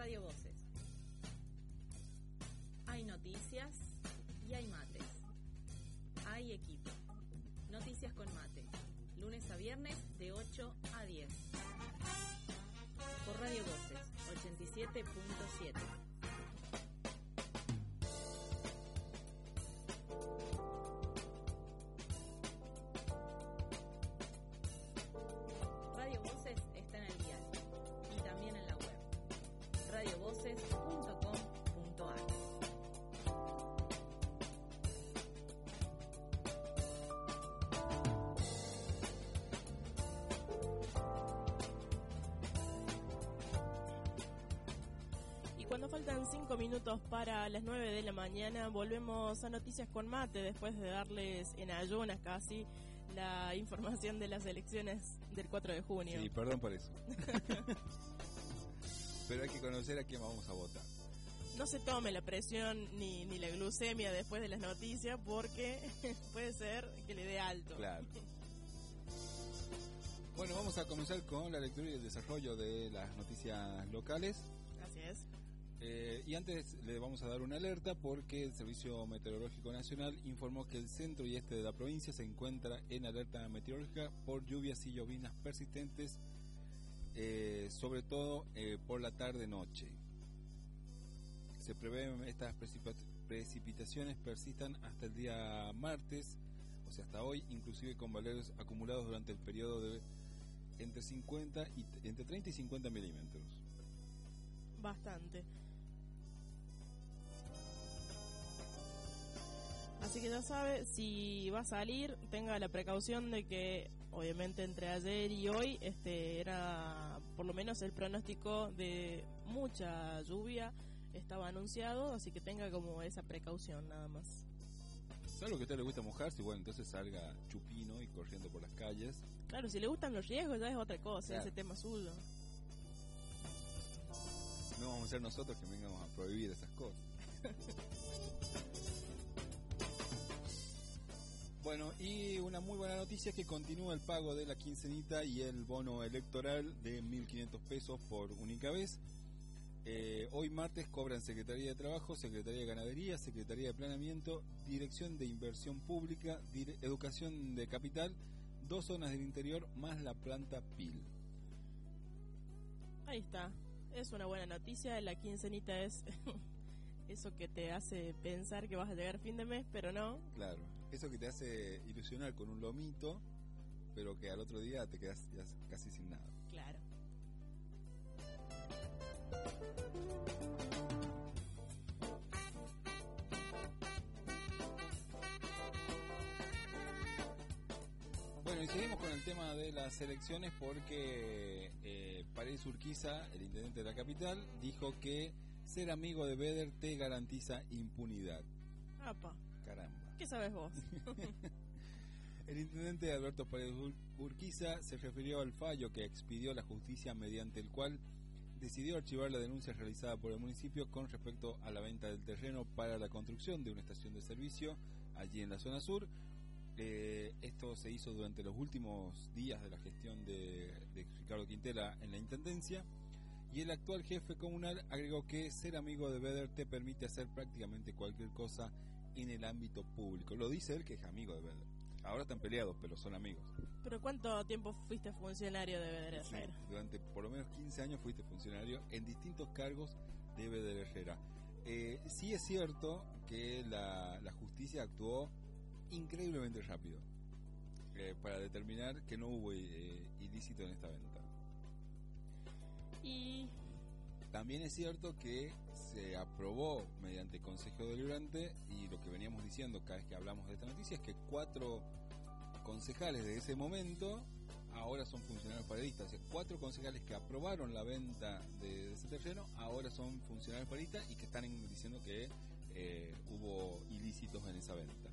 S4: Radio Voces. Hay noticias y hay mates. Hay equipo. Noticias con mate. Lunes a viernes de ocho a diez. Por Radio Voces ochenta y siete punto siete. Radio Voces está en el diario y también en la web. radio voces punto com punto a r.
S2: Cuando faltan cinco minutos para las nueve de la mañana, volvemos a Noticias con Mate, después de darles en ayunas casi la información de las elecciones del cuatro de junio.
S1: Sí, perdón por eso. Pero hay que conocer a quién vamos a votar.
S2: No se tome la presión ni, ni la glucemia después de las noticias, porque puede ser que le dé alto.
S1: Claro. Bueno, vamos a comenzar con la lectura y el desarrollo de las noticias locales.
S2: Así es.
S1: Eh, y antes le vamos a dar una alerta porque el Servicio Meteorológico Nacional informó que el centro y este de la provincia se encuentra en alerta meteorológica por lluvias y llovinas persistentes, eh, sobre todo eh, por la tarde-noche. Se prevén estas precipita- precipitaciones persistan hasta el día martes, o sea hasta hoy, inclusive con valores acumulados durante el periodo de entre cincuenta y entre treinta y cincuenta milímetros.
S2: Bastante. Así que ya sabe, si va a salir, tenga la precaución de que, obviamente, entre ayer y hoy, este era por lo menos el pronóstico de mucha lluvia, estaba anunciado, así que tenga como esa precaución nada más.
S1: Salvo que a usted le gusta mojarse, bueno, entonces salga chupino y corriendo por las calles.
S2: Claro, si le gustan los riesgos ya es otra cosa,
S1: Claro.
S2: ese tema suyo.
S1: No vamos a ser nosotros que vengamos a prohibir esas cosas. Bueno, y una muy buena noticia es que continúa el pago de la quincenita y el bono electoral de mil quinientos pesos por única vez. Eh, hoy martes cobran Secretaría de Trabajo, Secretaría de Ganadería, Secretaría de Planeamiento, Dirección de Inversión Pública, Dire- Educación de Capital, dos zonas del interior más la planta P I L.
S2: Ahí está, es una buena noticia, la quincenita es eso que te hace pensar que vas a llegar a fin de mes, pero no.
S1: Claro, eso que te hace ilusionar con un lomito, pero que al otro día te quedas ya casi sin nada.
S2: Claro.
S1: Bueno, y seguimos con el tema de las elecciones porque eh, Paredes Urquiza, el intendente de la capital, dijo que ser amigo de Beder te garantiza impunidad.
S2: Apa,
S1: Caramba.
S2: ¿qué sabes vos?
S1: El intendente Alberto Paredes Ur- Urquiza se refirió al fallo que expidió la justicia mediante el cual decidió archivar la denuncia realizada por el municipio con respecto a la venta del terreno para la construcción de una estación de servicio allí en la zona sur. Eh, esto se hizo durante los últimos días de la gestión de, de Ricardo Quintela en la intendencia, y el actual jefe comunal agregó que ser amigo de Beder te permite hacer prácticamente cualquier cosa en el ámbito público. Lo dice él, que es amigo de Beder. Ahora están peleados, pero son amigos.
S2: ¿Pero cuánto tiempo fuiste funcionario de Beder
S1: Sí,
S2: Herrera?
S1: durante por lo menos quince años fuiste funcionario en distintos cargos de Beder Herrera. Eh, sí es cierto que la, la justicia actuó increíblemente rápido eh, para determinar que no hubo eh, ilícito en esta venta.
S2: Y
S1: También es cierto que se aprobó mediante Consejo Deliberante, y lo que veníamos diciendo cada vez que hablamos de esta noticia es que cuatro concejales de ese momento ahora son funcionarios paredistas. O sea, cuatro concejales que aprobaron la venta de, de ese terreno ahora son funcionarios paredistas y que están en- diciendo que eh, hubo ilícitos en esa venta.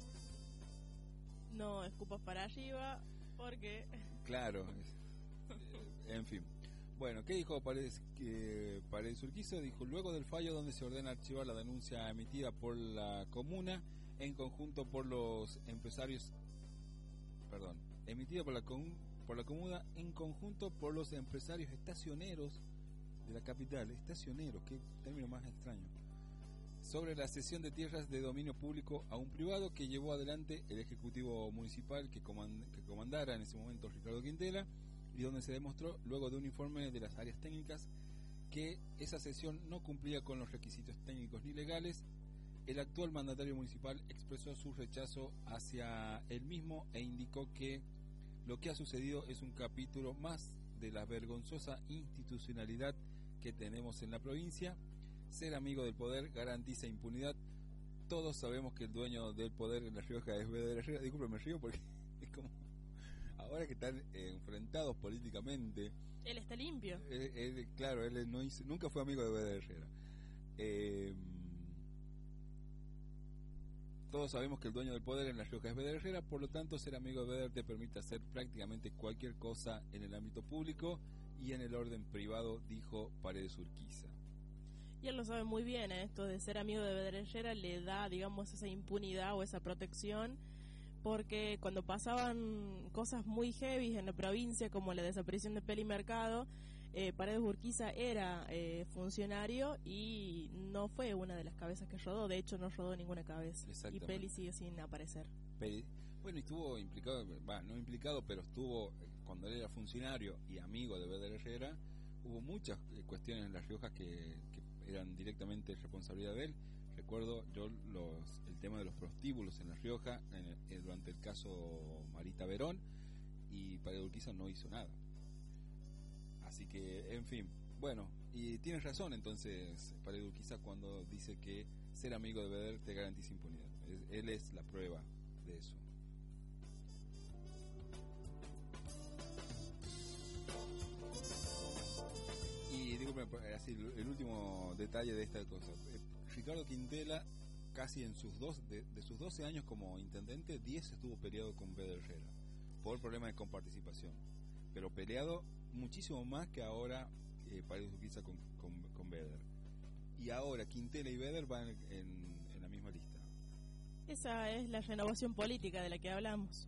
S2: no escupas para arriba, porque
S1: Claro, eh, en fin. Bueno, ¿qué dijo Paredes, eh, Paredes Urquiza? Dijo, luego del fallo donde se ordena archivar la denuncia emitida por la comuna en conjunto por los empresarios, perdón, emitida por la, com- por la comuna en conjunto por los empresarios estacioneros de la capital, estacioneros, qué término más extraño, sobre la cesión de tierras de dominio público a un privado que llevó adelante el Ejecutivo Municipal que, comand que comandara en ese momento Ricardo Quintela, y donde se demostró, luego de un informe de las áreas técnicas, que esa cesión no cumplía con los requisitos técnicos ni legales. El actual mandatario municipal expresó su rechazo hacia él mismo e indicó que lo que ha sucedido es un capítulo más de la vergonzosa institucionalidad que tenemos en la provincia. Ser amigo del poder garantiza impunidad. Todos sabemos que el dueño del poder en La Rioja es Beder Herrera. Disculpe, me río porque es como... Ahora que están eh, enfrentados políticamente...
S2: Él está limpio.
S1: Él, él, claro, él no hizo, nunca fue amigo de Beder Herrera. Eh, todos sabemos que el dueño del poder en La Rioja es Beder Herrera, por lo tanto ser amigo de Beder te permite hacer prácticamente cualquier cosa en el ámbito público y en el orden privado, dijo Paredes Urquiza.
S2: Y él lo sabe muy bien, ¿eh? Esto de ser amigo de Beder Herrera le da, digamos, esa impunidad o esa protección, porque cuando pasaban cosas muy heavy en la provincia, como la desaparición de Peli Mercado, eh, Paredes Urquiza era eh, funcionario y no fue una de las cabezas que rodó, de hecho no rodó ninguna cabeza, y Peli sigue sin aparecer.
S1: Peli, bueno, y estuvo implicado, bah, no implicado, pero estuvo, cuando él era funcionario y amigo de Beder Herrera, hubo muchas eh, cuestiones en La Rioja que, que eran directamente responsabilidad de él. Recuerdo yo los, el tema de los prostíbulos en La Rioja en el, en, durante el caso Marita Verón, y Paredes Urquiza no hizo nada. Así que, en fin, bueno, y tienes razón entonces Paredes Urquiza cuando dice que ser amigo de Beder te garantiza impunidad. Es, él es la prueba de eso. Y digo, así, el último detalle de esta cosa. Ricardo Quintela, casi en sus dos de, de sus doce años como intendente, diez estuvo peleado con Beder Herrera por problemas de comparticipación, pero peleado muchísimo más que ahora eh, Paredes Urquiza con, con, con Beder. Y ahora Quintela y Beder van en, en la misma lista.
S2: Esa es la renovación política de la que hablamos.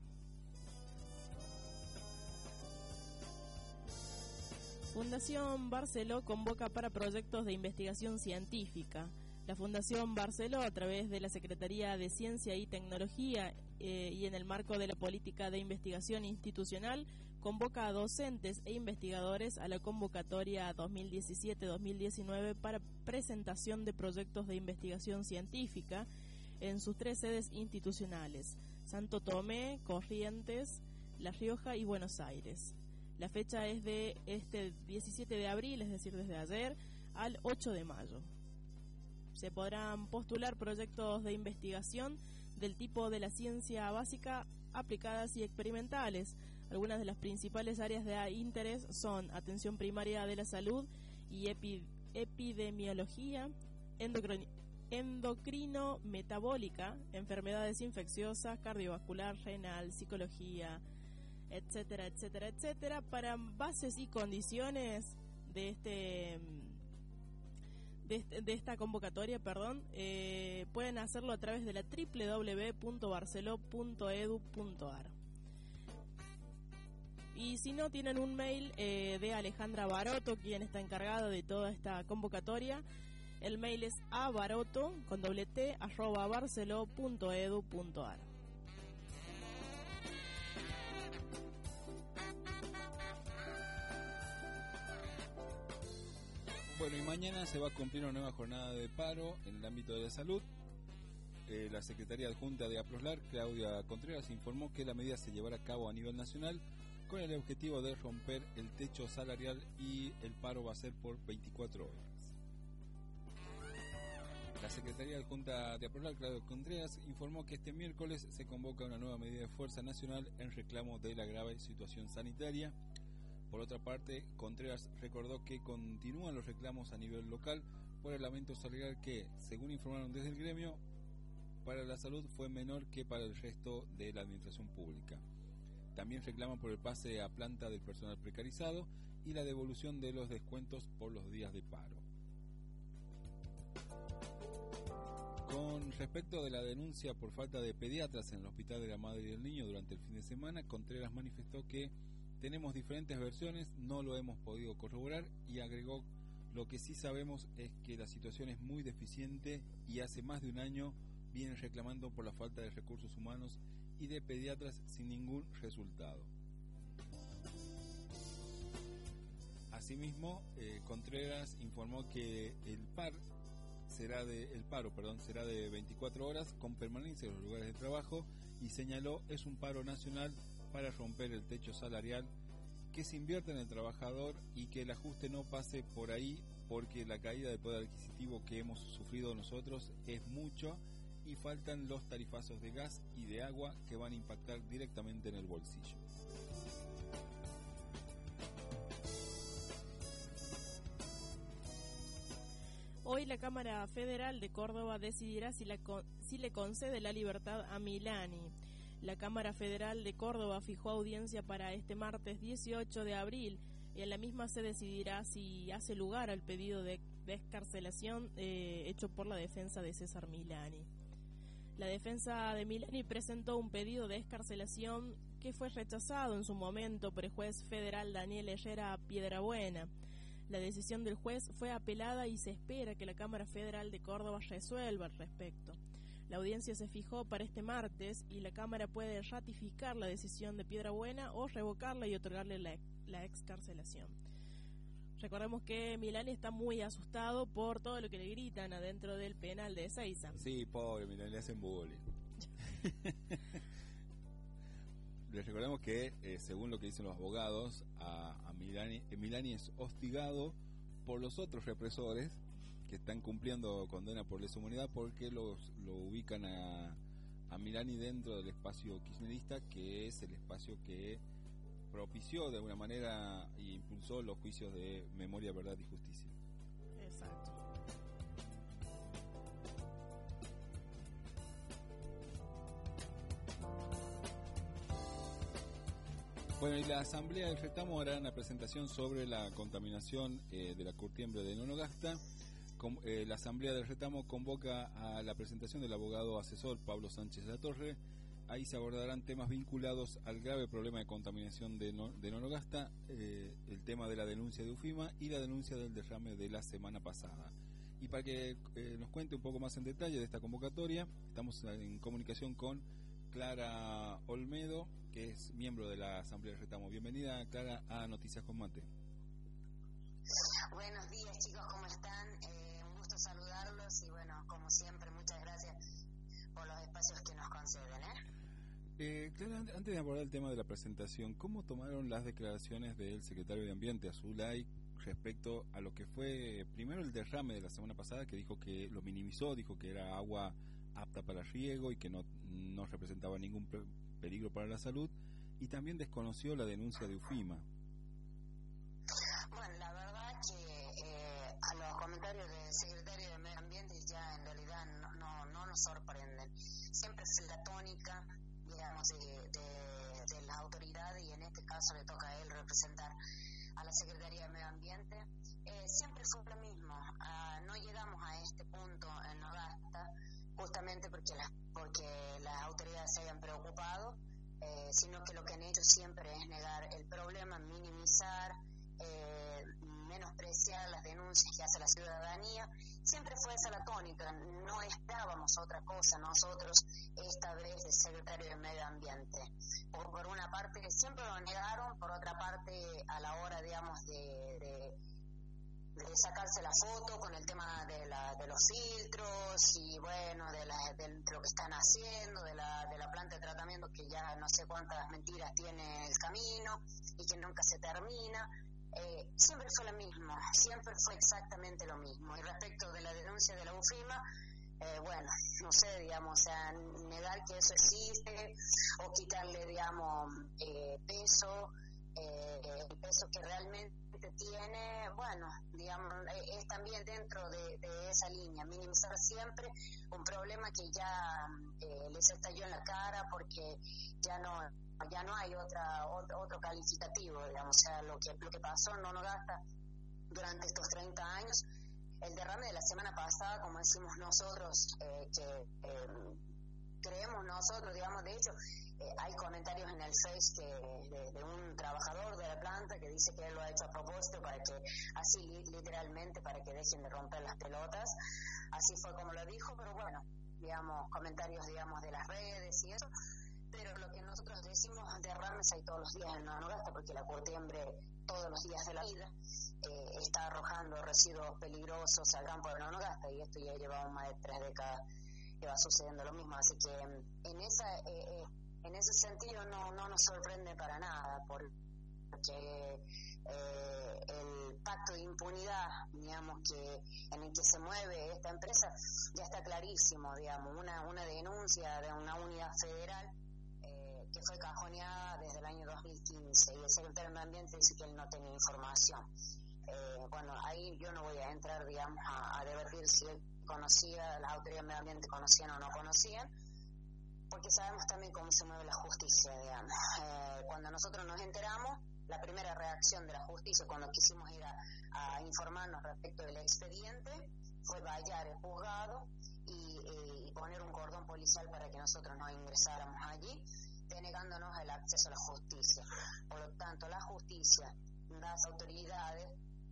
S2: Fundación Barceló convoca para proyectos de investigación científica. La Fundación Barceló, a través de la Secretaría de Ciencia y Tecnología eh, y en el marco de la política de investigación institucional, convoca a docentes e investigadores a la convocatoria dos mil diecisiete dos mil diecinueve para presentación de proyectos de investigación científica en sus tres sedes institucionales: Santo Tomé, Corrientes, La Rioja y Buenos Aires. La fecha es de este diecisiete de abril, es decir, desde ayer, al ocho de mayo. Se podrán postular proyectos de investigación del tipo de la ciencia básica, aplicadas y experimentales. Algunas de las principales áreas de interés son atención primaria de la salud y epi, epidemiología, endocrin, endocrino-metabólica, enfermedades infecciosas, cardiovascular, renal, psicología, etcétera, etcétera, etcétera. Para bases y condiciones de este de, este, de esta convocatoria, perdón, eh, pueden hacerlo a través de la doble u doble u doble u punto barceló punto edu punto ar. Y si no, tienen un mail eh, de Alejandra Baroto, quien está encargada de toda esta convocatoria. El mail es abaroto con doble t arroba barceló punto edu punto ar.
S1: Bueno, y mañana se va a cumplir una nueva jornada de paro en el ámbito de la salud. Eh, la secretaria adjunta de APROSLAR, Claudia Contreras, informó que la medida se llevará a cabo a nivel nacional con el objetivo de romper el techo salarial, y el paro va a ser por veinticuatro horas. La secretaria adjunta de APROSLAR, Claudia Contreras, informó que este miércoles se convoca una nueva medida de fuerza nacional en reclamo de la grave situación sanitaria. Por otra parte, Contreras recordó que continúan los reclamos a nivel local por el aumento salarial que, según informaron desde el gremio, para la salud fue menor que para el resto de la administración pública. También reclaman por el pase a planta del personal precarizado y la devolución de los descuentos por los días de paro. Con respecto de la denuncia por falta de pediatras en el Hospital de la Madre y el Niño durante el fin de semana, Contreras manifestó que tenemos diferentes versiones, no lo hemos podido corroborar, y agregó Lo que sí sabemos es que la situación es muy deficiente y hace más de un año vienen reclamando por la falta de recursos humanos y de pediatras sin ningún resultado. Asimismo, eh, Contreras informó que el par será de el paro, perdón, será de veinticuatro horas con permanencia en los lugares de trabajo y señaló es un paro nacional para romper el techo salarial, que se invierta en el trabajador y que el ajuste no pase por ahí, porque la caída de poder adquisitivo que hemos sufrido nosotros es mucho y faltan los tarifazos de gas y de agua que van a impactar directamente en el bolsillo.
S2: Hoy la Cámara Federal de Córdoba decidirá si, la, si le concede la libertad a Milani. La Cámara Federal de Córdoba fijó audiencia para este martes dieciocho de abril y en la misma se decidirá si hace lugar al pedido de, de excarcelación eh, hecho por la defensa de César Milani. La defensa de Milani presentó un pedido de excarcelación que fue rechazado en su momento por el juez federal Daniel Herrera Piedrabuena. La decisión del juez fue apelada y se espera que la Cámara Federal de Córdoba resuelva al respecto. La audiencia se fijó para este martes y la Cámara puede ratificar la decisión de Piedrabuena o revocarla y otorgarle la, la excarcelación. Recordemos que Milani está muy asustado por todo lo que le gritan adentro del penal de Ezeiza.
S1: Sí, pobre Milani, le hacen bullying. Les recordamos que, eh, según lo que dicen los abogados, a, a Milani, eh, Milani es hostigado por los otros represores que están cumpliendo condena por lesa humanidad porque los, lo ubican a, a Milani dentro del espacio kirchnerista, que es el espacio que propició de alguna manera e impulsó los juicios de Memoria, Verdad y Justicia.
S2: Exacto.
S1: Bueno, y la Asamblea del Retamo hará una presentación sobre la contaminación eh, de la curtiembre de Nonogasta. Com, eh, la Asamblea del Retamo convoca a la presentación del abogado asesor Pablo Sánchez Latorre. Ahí se abordarán temas vinculados al grave problema de contaminación de, no, de Nonogasta, eh, el tema de la denuncia de UFIMA y la denuncia del derrame de la semana pasada. Y para que eh, nos cuente un poco más en detalle de esta convocatoria, estamos en comunicación con Clara Olmedo, que es miembro de la Asamblea del Retamo. Bienvenida, Clara, a Noticias con Mate.
S5: Buenos días, chicos, ¿cómo están? Eh, un gusto saludarlos y bueno, como siempre, muchas gracias por los espacios que nos conceden, ¿eh?
S1: Eh, Clara, antes de abordar el tema de la presentación, ¿cómo tomaron las declaraciones del secretario de Ambiente, Azulay, respecto a lo que fue primero el derrame de la semana pasada, que dijo que lo minimizó, dijo que era agua apta para riego y que no, no representaba ningún pe- peligro para la salud, y también desconoció la denuncia de UFIMA?
S5: Bueno, la verdad que eh, a los comentarios del secretario de Medio Ambiente ya en realidad no, no, no nos sorprenden. Siempre es la tónica, digamos, de, de, de las autoridades, y en este caso le toca a él representar a la Secretaría de Medio Ambiente. Eh, siempre fue lo mismo. Uh, no llegamos a este punto en Nogasta justamente porque las, porque las autoridades se hayan preocupado, eh, sino que lo que han hecho siempre es negar el problema, minimizar, eh, menospreciar las denuncias que hace la ciudadanía. Siempre fue esa la tónica, no esperábamos otra cosa nosotros esta vez del secretario de Medio Ambiente. Por, por una parte que siempre lo negaron, por otra parte a la hora, digamos, de, de, de sacarse la foto con el tema de, la, de los filtros y bueno, de, la, de lo que están haciendo, de la, de la planta de tratamiento que ya no sé cuántas mentiras tiene el camino y que nunca se termina. Eh, siempre fue lo mismo, siempre fue exactamente lo mismo. Y respecto de la denuncia de la UFIMA, eh, bueno, no sé, digamos, o sea, negar que eso existe o quitarle, digamos, eh, peso, eh, el peso que realmente tiene, bueno, digamos, es también dentro de, de esa línea, minimizar siempre un problema que ya eh, les estalló en la cara porque ya no ya no hay otra otro, otro calificativo, digamos, o sea, lo que lo que pasó en Nonogasta durante estos treinta años, el derrame de la semana pasada, como decimos nosotros, eh, que eh, creemos nosotros, digamos, de hecho, Eh, hay comentarios en el Face que, de, de un trabajador de la planta que dice que él lo ha hecho a propósito para que, así li, literalmente, para que dejen de romper las pelotas. Así fue como lo dijo, pero bueno, digamos, comentarios, digamos, de las redes y eso. Pero lo que nosotros decimos, derrames hay todos los días en Nonogasta, porque la curtiembre todos los días de la vida eh, está arrojando residuos peligrosos al campo de Nonogasta, y esto ya lleva más de tres décadas que va sucediendo lo mismo. Así que en esa... Eh, eh, En ese sentido no, no nos sorprende para nada, porque eh, el pacto de impunidad, digamos, que en el que se mueve esta empresa, ya está clarísimo, digamos, una, una denuncia de una unidad federal eh, que fue cajoneada desde el año dos mil quince, y el secretario de Medio Ambiente dice que él no tenía información. Eh, bueno, ahí yo no voy a entrar, digamos, a, a debatir si él conocía, las autoridades de Medio Ambiente conocían o no conocían, porque sabemos también cómo se mueve la justicia, digamos. Eh, cuando nosotros nos enteramos, la primera reacción de la justicia cuando quisimos ir a, a informarnos respecto del expediente fue vallar el juzgado y, eh, y poner un cordón policial para que nosotros no ingresáramos allí, denegándonos el acceso a la justicia. Por lo tanto, la justicia, las autoridades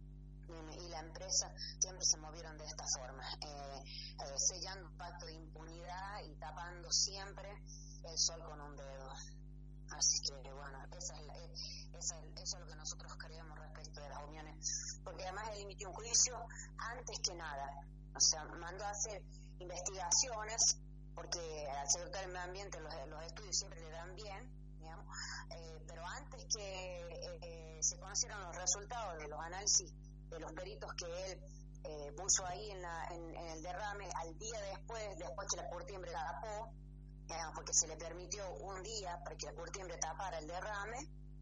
S5: y la empresa siempre se movieron de esta forma, eh, eh, sellando un pacto de impunidad y tapando siempre el sol con un dedo. Así que bueno, esa es la, esa, eso es lo que nosotros creemos respecto de las uniones, porque además él emitió un juicio antes que nada, o sea, mandó a hacer investigaciones, porque al secretario de Medio Ambiente los, los estudios siempre le dan bien, digamos, eh, pero antes que eh, eh, se conocieran los resultados de los análisis de los peritos que él eh, puso ahí en, la, en, en el derrame, al día después, después que la curtiembre tapó, eh, porque se le permitió un día para que la curtiembre tapara el derrame,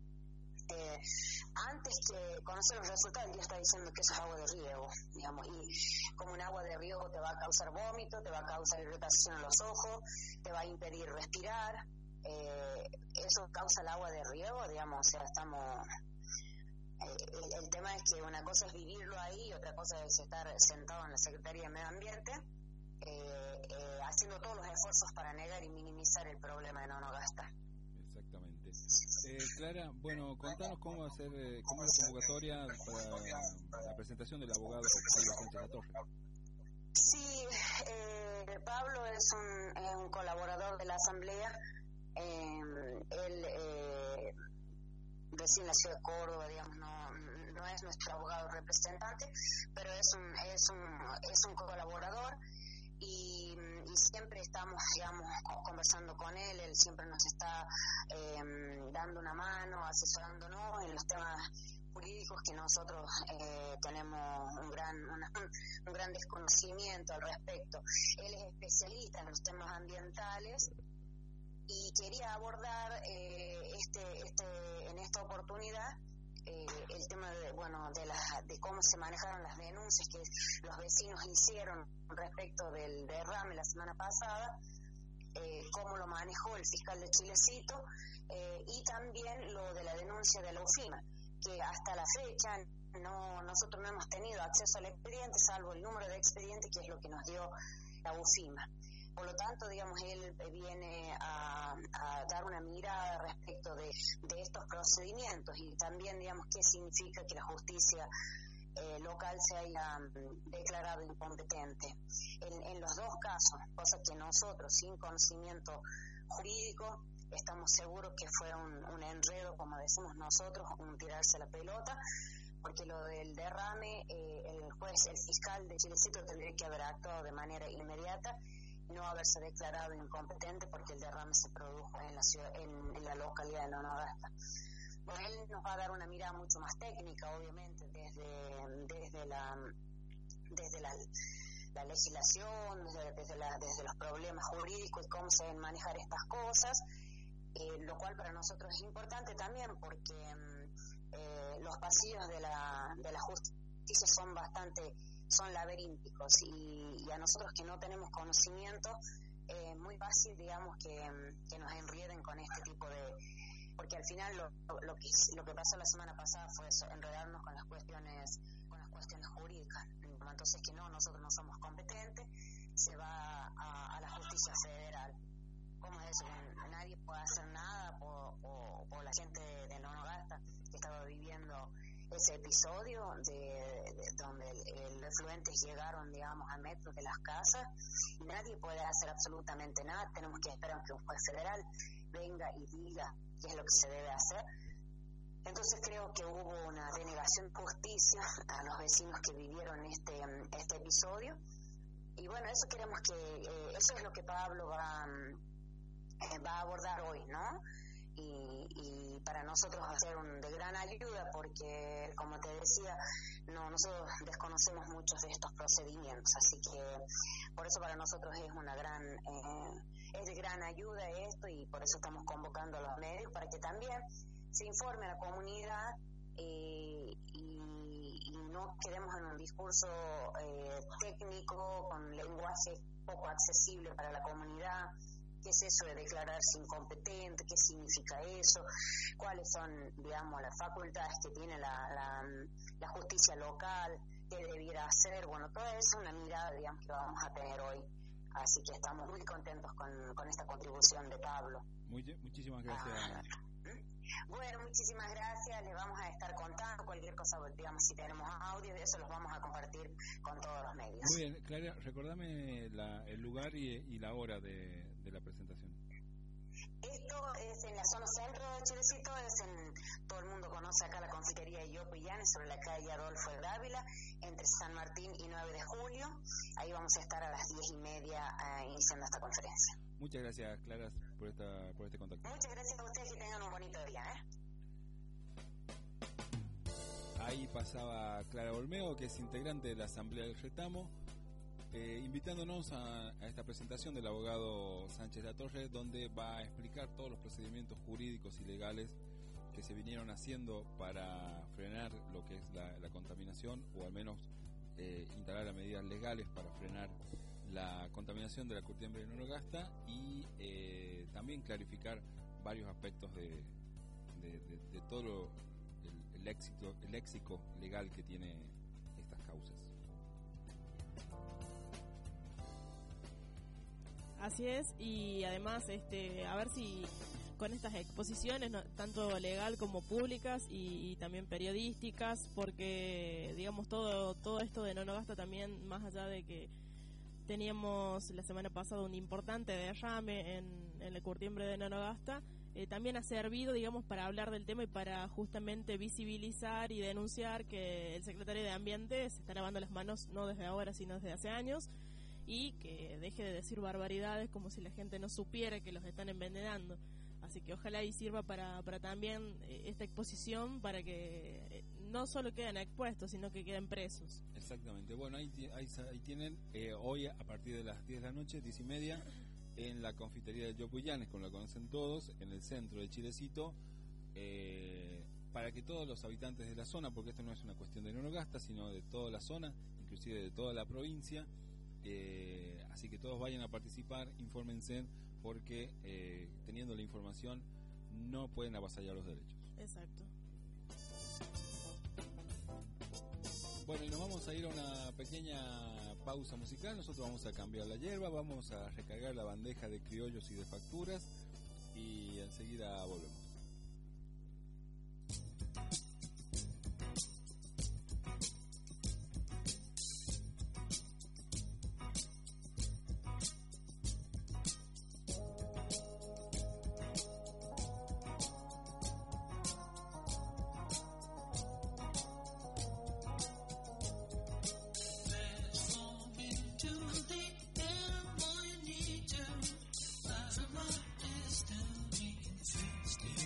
S5: eh, antes que conocer los resultados, él ya está diciendo que eso es agua de riego, digamos, y como un agua de riego te va a causar vómito, te va a causar irritación en los ojos, te va a impedir respirar, eh, eso causa el agua de riego, digamos, o sea, estamos... El, el tema es que una cosa es vivirlo ahí y otra cosa es estar sentado en la Secretaría de Medio Ambiente eh, eh, haciendo todos los esfuerzos para negar y minimizar el problema de Nonogasta.
S1: Exactamente. Eh, Clara, bueno, contanos cómo va a ser, eh, cómo es la convocatoria para la presentación del abogado Pablo Sánchez Latorre.
S5: Sí, eh, Pablo es un, es un colaborador de la Asamblea. Eh, él eh, reside en la ciudad de Córdoba, digamos, no, no es nuestro abogado representante, pero es un, es un, es un colaborador y, y siempre estamos, digamos, conversando con él, él siempre nos está eh, dando una mano, asesorándonos en los temas jurídicos que nosotros eh, tenemos un gran una, un gran desconocimiento al respecto. Él es especialista en los temas ambientales y quería abordar eh, este este en esta oportunidad eh, el tema de bueno de la, de cómo se manejaron las denuncias que los vecinos hicieron respecto del derrame la semana pasada, eh, cómo lo manejó el fiscal de Chilecito, eh, y también lo de la denuncia de la UFIMA, que hasta la fecha no nosotros no hemos tenido acceso al expediente, salvo el número de expediente, que es lo que nos dio la UFIMA. Por lo tanto, digamos, él viene a, a dar una mirada respecto de, de estos procedimientos y también, digamos, qué significa que la justicia eh, local se haya declarado incompetente. En, en los dos casos, cosa que nosotros, sin conocimiento jurídico, estamos seguros que fue un, un enredo, como decimos nosotros, un tirarse la pelota, porque lo del derrame, eh, el juez, el fiscal de Chilecito tendría que haber actuado de manera inmediata, no haberse declarado incompetente porque el derrame se produjo en la ciudad, en, en la localidad de Nonogasta. Bueno, él nos va a dar una mirada mucho más técnica, obviamente, desde desde la desde la, la legislación, desde, desde, la, desde los problemas jurídicos y cómo se deben manejar estas cosas, eh, lo cual para nosotros es importante también porque eh, los pasillos de la de la justicia son bastante son laberínticos y, y a nosotros que no tenemos conocimiento es eh, muy fácil, digamos, que, que nos enrieden con este tipo de... Porque al final lo, lo, que, lo que pasó la semana pasada fue eso, enredarnos con las cuestiones con las cuestiones jurídicas. Entonces que no, nosotros no somos competentes, se va a, a la justicia federal. ¿Cómo es eso? Nadie nadie puede hacer nada por, por, por la gente de, de Nonogasta que estaba viviendo ese episodio de, de donde el, los afluentes llegaron, digamos, a metros de las casas, y nadie puede hacer absolutamente nada. Tenemos que esperar que un juez federal venga y diga qué es lo que se debe hacer. Entonces creo que hubo una denegación de justicia a los vecinos que vivieron este este episodio, y bueno, eso queremos que eh, eso es lo que Pablo va eh, va a abordar hoy, ¿no? Y, y para nosotros va a ser un, de gran ayuda, porque como te decía, no nosotros desconocemos muchos de estos procedimientos, así que por eso para nosotros es una gran eh, es de gran ayuda esto, y por eso estamos convocando a los medios para que también se informe a la comunidad eh, y, y no quedemos en un discurso eh, técnico con lenguaje poco accesible para la comunidad. ¿Qué es eso de declararse incompetente? ¿Qué significa eso? ¿Cuáles son, digamos, las facultades que tiene la, la, la justicia local? ¿Qué debiera hacer? Bueno, toda eso es una mirada, digamos, que vamos a tener hoy. Así que estamos muy contentos con, con esta contribución de Pablo.
S1: Muy, muchísimas gracias.
S5: Ah, bueno, muchísimas gracias. Les vamos a estar contando cualquier cosa, digamos, si tenemos audio, eso los vamos a compartir con todos los medios.
S1: Muy bien, Clara, recordame la, el lugar y, y la hora de, de la presentación.
S5: Esto es en la zona centro de Chilecito, es en, todo el mundo conoce acá la confitería de Yopuyanes, sobre la calle Adolfo de Dávila, entre San Martín y nueve de julio. Ahí vamos a estar a las diez y media uh, iniciando esta conferencia.
S1: Muchas gracias, Clara, por esta por este contacto.
S5: Muchas gracias a ustedes, que tengan un bonito día, ¿eh?
S1: Ahí pasaba Clara Olmeo, que es integrante de la Asamblea del Retamo, eh, invitándonos a, a esta presentación del abogado Sánchez Latorre, donde va a explicar todos los procedimientos jurídicos y legales que se vinieron haciendo para frenar lo que es la, la contaminación, o al menos eh, instalar las medidas legales para frenar la contaminación de la curtiembre de Nonogasta, y eh, también clarificar varios aspectos de, de, de, de todo lo, el, el, éxito, el léxico legal que tiene estas causas.
S2: Así es, y además este a ver si con estas exposiciones, no, tanto legal como públicas y, y también periodísticas, porque digamos todo todo esto de Nonogasta también, más allá de que teníamos la semana pasada un importante derrame en, en la curtiembre de Nonogasta, eh, también ha servido, digamos, para hablar del tema y para justamente visibilizar y denunciar que el secretario de Ambiente se está lavando las manos no desde ahora, sino desde hace años, y que deje de decir barbaridades como si la gente no supiera que los están envenenando. Así que ojalá y sirva para, para también eh, esta exposición, para que eh, no solo queden expuestos, sino que queden presos.
S1: Exactamente. Bueno, ahí, ahí, ahí tienen, eh, hoy a partir de las diez de la noche, diez y media, en la confitería de Yopuyanes, como la conocen todos, en el centro de Chilecito, eh, para que todos los habitantes de la zona, porque esto no es una cuestión de Nonogasta, sino de toda la zona, inclusive de toda la provincia, eh, así que todos vayan a participar, infórmense, porque eh, teniendo la información no pueden avasallar los derechos.
S2: Exacto.
S1: Bueno, y nos vamos a ir a una pequeña pausa musical. Nosotros vamos a cambiar la hierba, vamos a recargar la bandeja de criollos y de facturas, y enseguida volvemos.
S6: Still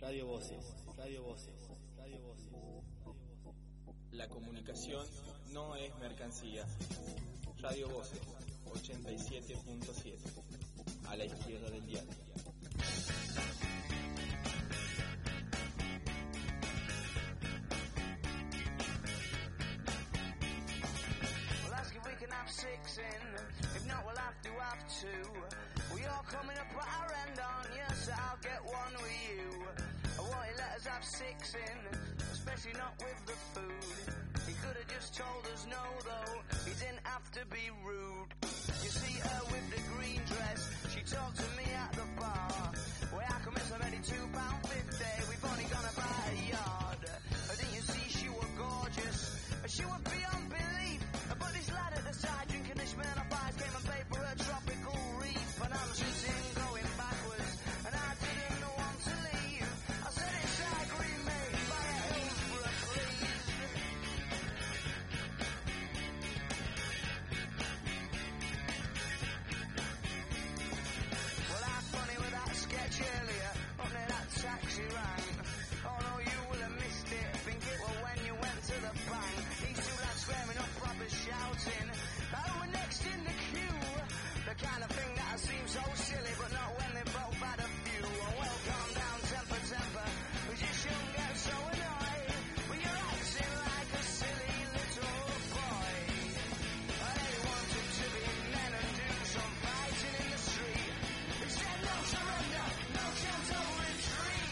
S6: Radio Voces, Radio Voces, Radio Voces.
S7: La comunicación no es mercancía. Radio Voces, ochenta y siete punto siete, a la izquierda del diario.
S8: Six in, if not we'll have to have two. We all coming up at our end, aren't you? So I'll get one with you. I want you let us have six in, especially not with the food. He could have just told us no though, he didn't have to be rude. You see her with the green dress, she talked to me at the bar. Well, how come it's already two pound fifty? We've only gonna buy a yard. Didn't you see she was gorgeous? She was beyond belief. But this lad at the side drinking this Smirnoff Ice came and paid for a tropical reef. And I'm sitting going backwards, and I didn't want to leave. I said it's I agree, mate, buy a Hillsborough, please. Well, I had funny with that sketch earlier, up near that taxi rank. Oh no, you will have missed it. Think it was when you went to the bank. These two lads squaring up, proper shouting. Oh, we're next in the queue. The kind of thing that seems so silly, but not when they both had a few. Oh, well, calm down, temper, temper. We just shouldn't get so annoyed. Well, you're acting like a silly little boy. Well, they wanted to be men and do some fighting in the street. They said no surrender, no gentle retreat.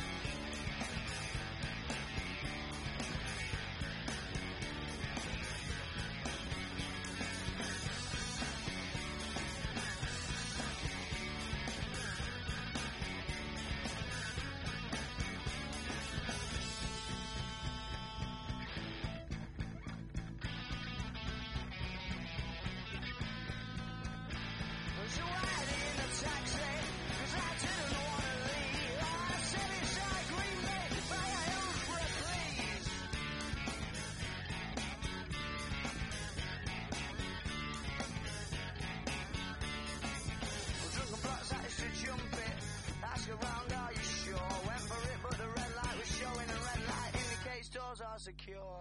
S8: So riding in a taxi, 'cause I didn't want to leave. I said it's I agree, mate, buy a Hillsborough, please. Well, drunken blocks started to jump it. Ask around, are you sure? Went for it, but the red light was showing. The red light indicates doors are secure.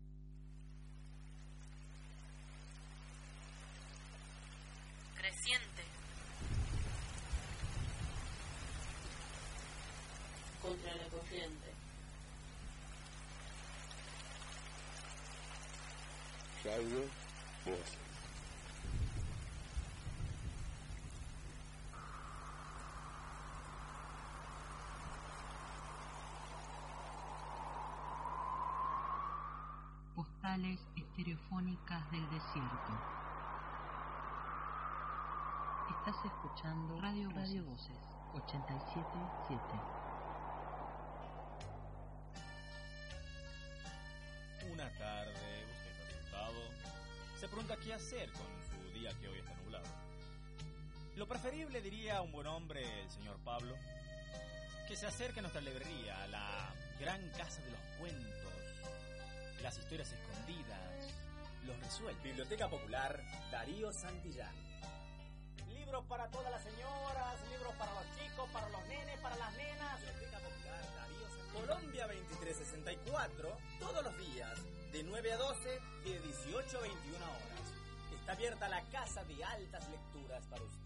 S4: Creciente.
S2: Contra la corriente.
S1: Radio Voces.
S9: Postales estereofónicas del desierto. Estás escuchando Radio Radio Voces ochenta y siete punto siete.
S10: Una tarde, usted está sentado, se pregunta qué hacer con su día que hoy está nublado. Lo preferible, diría un buen hombre, el señor Pablo, que se acerque a nuestra librería, a la gran casa de los cuentos, las historias escondidas, los resueltos.
S11: Biblioteca Popular Darío Santillán.
S12: Libros para todas las señoras, libros para los chicos, para los nenes, para las nenas.
S11: Biblioteca Popular Darío Santillán. Colombia veintitrés sesenta y cuatro, todos los días, de nueve a doce y de dieciocho a veintiuna horas. Está abierta la casa de altas lecturas para usted.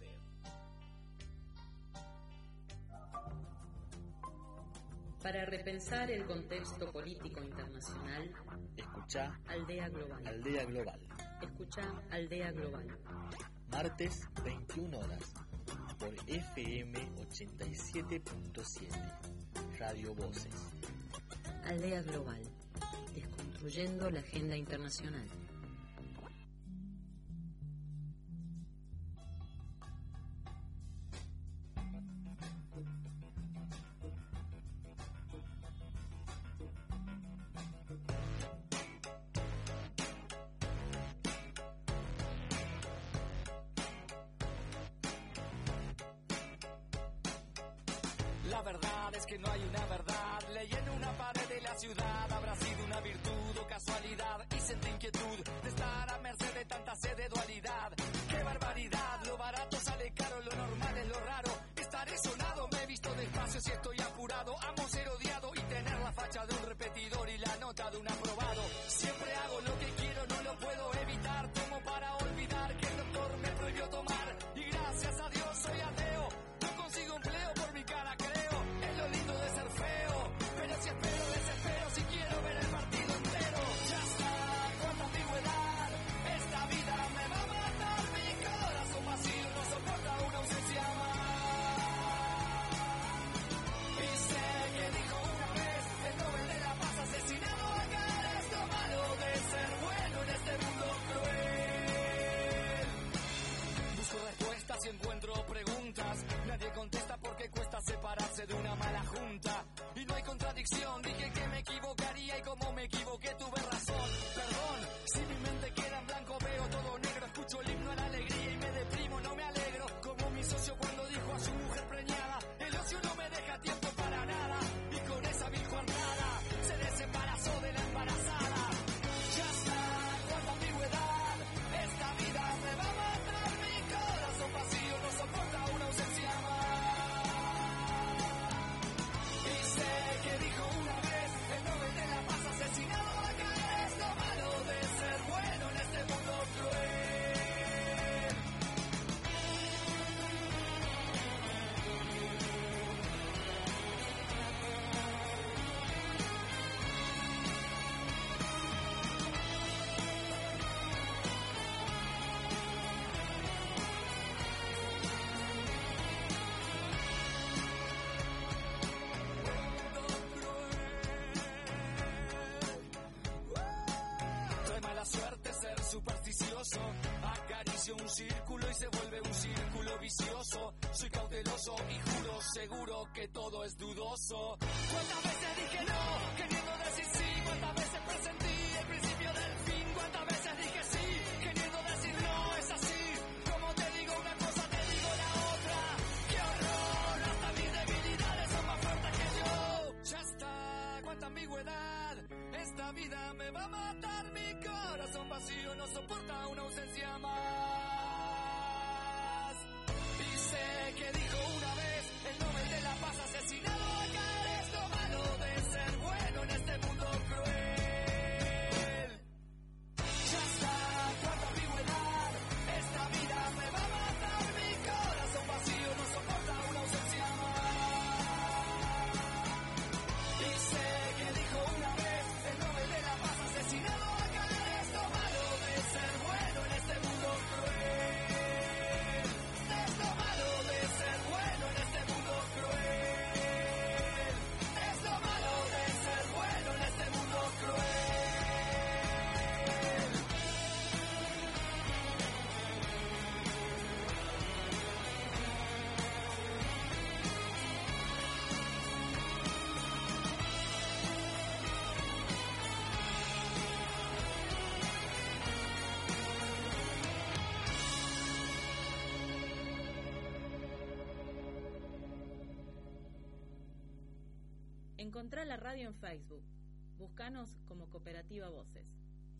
S4: Para repensar el contexto político internacional,
S6: Escuchá
S4: Aldea Global.
S6: Aldea Global.
S4: Escuchá Aldea Global.
S6: Martes, veintiuna horas, por F M ochenta y siete punto siete, Radio Voces.
S4: Aldea Global. Desconstruyendo la agenda internacional.
S8: La verdad es que no hay una verdad. Leí en una pared de la ciudad. Habrá sido una virtud o casualidad. Y sentí inquietud de estar a merced de tanta sed de dualidad. ¡Qué barbaridad! Lo barato sale caro, lo normal es lo raro. Estaré sonado, me he visto despacio si estoy apurado. Amo ser
S13: si encuentro preguntas. Nadie contesta porque cuesta separarse de una mala junta. Y no hay contradicción, dije que me equivocaría y como me equivoqué tuve razón. Perdón, si mi mente queda en blanco veo todo negro. Escucho el himno a la alegría y me deprimo, no me alegro. Como mi socio cuando dijo a su mujer preñada, el ocio no me deja tiempo para nada. Y con esa vil coartada se desembarazó de la embarazada. Ya está, cuánta ambigüedad, esta vida me va a matar. Mi corazón vacío no soporta una ausencia más. Y sé que dijo una vez el Nobel de la Paz asesinado acá. Es lo malo de ser bueno en este mundo cruel. Trae mala suerte ser supersticioso. Acaricio un círculo y se vuelve un círculo vicioso. Soy cauteloso y juro seguro que todo es dudoso. ¿Cuántas veces dije no, queriendo decir sí? ¿Cuántas veces presentí el principio del fin? ¿Cuántas veces dije sí, queriendo decir no? Es así, como te digo una cosa, te digo la otra. ¡Qué horror! Hasta mis debilidades son más fuertes que yo. Ya está, cuánta ambigüedad, esta vida me va a matar. Mi corazón vacío no soporta una ausencia más. Y sé que dijo una vez el Nobel de la Paz asesinado acá. Es lo malo de ser bueno en este mundo cruel. Ya está, cuánta ambigüedad, esta vida me va a matar. Mi corazón vacío no soporta una ausencia más. Y sé que dijo una vez el Nobel de la Paz asesinado acá. Es lo malo de ser bueno en este mundo cruel. Es lo malo de ser bueno en este mundo cruel. Es lo malo de ser bueno en este mundo cruel.
S4: Encontrá la radio en Facebook. Búscanos como Cooperativa Voces.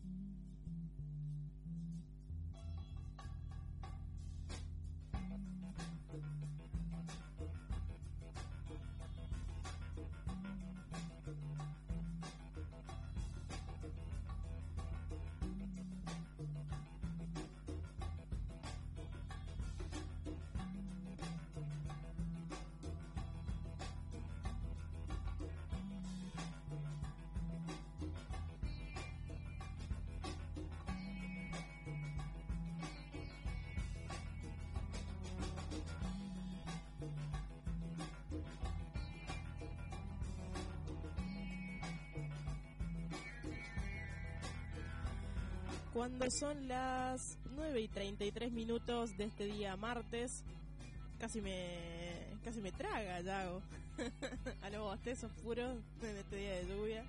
S2: Cuando son las nueve y treinta y tres minutos de este día martes, casi me casi me traga Yago a los bostezos puros en este día de lluvia.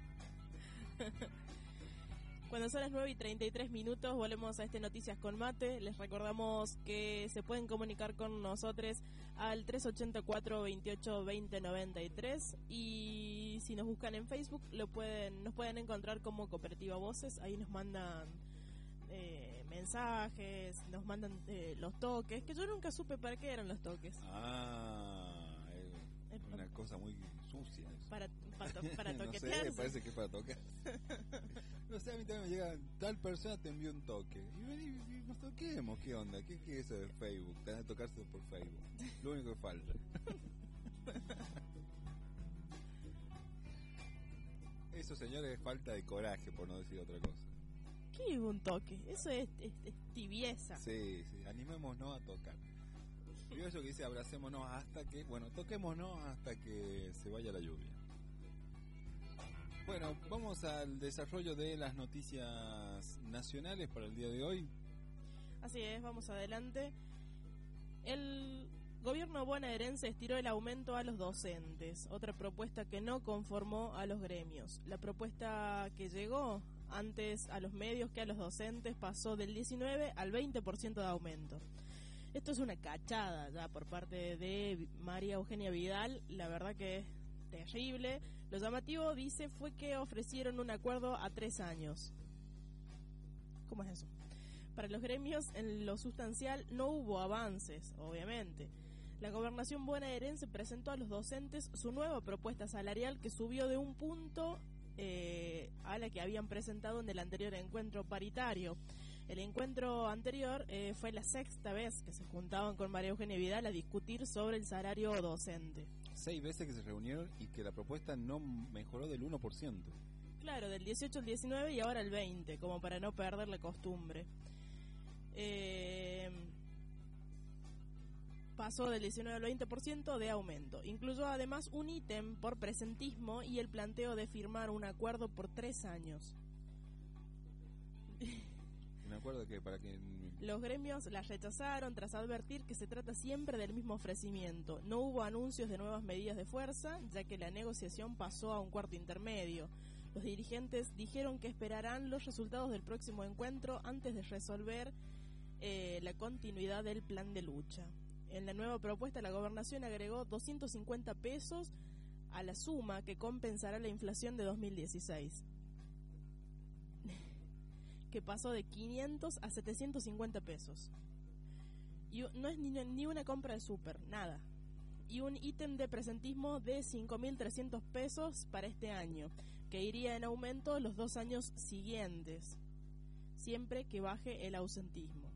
S2: Cuando son las nueve y treinta y tres minutos, volvemos a este Noticias con Mate. Les recordamos que se pueden comunicar con nosotros al tres ochenta y cuatro, veintiocho, veinte, noventa y tres, y si nos buscan en Facebook lo pueden nos pueden encontrar como Cooperativa Voces. Ahí nos mandan eh, mensajes, nos mandan eh, los toques, que yo nunca supe para qué eran los toques.
S1: Ah, es una cosa muy sucia eso.
S2: Para, para, to- para
S1: no
S2: toquetearse.
S1: sé, parece que es para tocar. No sé, a mí también me llega, tal persona te envió un toque. Y vení, y nos toquemos, ¿qué onda? ¿Qué, qué es eso de Facebook? Te van a tocarse por Facebook. Lo único que falta. Eso, señores, es falta de coraje, por no decir otra cosa.
S2: ¿Qué es un toque? Eso es, es, es tibieza.
S1: Sí, sí, animémonos a tocar. Y eso que dice, abracémonos hasta que, bueno, toquémonos hasta que se vaya la lluvia. Bueno, vamos al desarrollo de las noticias nacionales para el día de hoy.
S2: Así es, vamos adelante. El gobierno bonaerense estiró el aumento a los docentes, otra propuesta que no conformó a los gremios. La propuesta que llegó antes a los medios que a los docentes pasó del diecinueve al veinte por ciento de aumento. Esto es una cachada ya por parte de María Eugenia Vidal, la verdad que es terrible. Lo llamativo, dice, fue que ofrecieron un acuerdo a tres años. ¿Cómo es eso? Para los gremios, en lo sustancial, no hubo avances, obviamente. La gobernación bonaerense presentó a los docentes su nueva propuesta salarial que subió de un punto eh, a la que habían presentado en el anterior encuentro paritario. El encuentro anterior eh, fue la sexta vez que se juntaban con María Eugenia Vidal a discutir sobre el salario docente.
S1: Seis veces que se reunieron y que la propuesta no mejoró del uno por ciento.
S2: Claro, del dieciocho al diecinueve y ahora al veinte, como para no perder la costumbre. Eh, pasó del diecinueve al veinte por ciento de aumento. Incluyó además un ítem por presentismo y el planteo de firmar un acuerdo por tres años.
S1: Me acuerdo que para que...
S2: Los gremios las rechazaron tras advertir que se trata siempre del mismo ofrecimiento. No hubo anuncios de nuevas medidas de fuerza, ya que la negociación pasó a un cuarto intermedio. Los dirigentes dijeron que esperarán los resultados del próximo encuentro antes de resolver eh, la continuidad del plan de lucha. En la nueva propuesta, la gobernación agregó doscientos cincuenta pesos a la suma que compensará la inflación de dos mil dieciséis. Que pasó de quinientos a setecientos cincuenta pesos. Y no es ni, ni una compra de súper, nada. Y un ítem de presentismo de cinco mil trescientos pesos para este año, que iría en aumento los dos años siguientes, siempre que baje el ausentismo.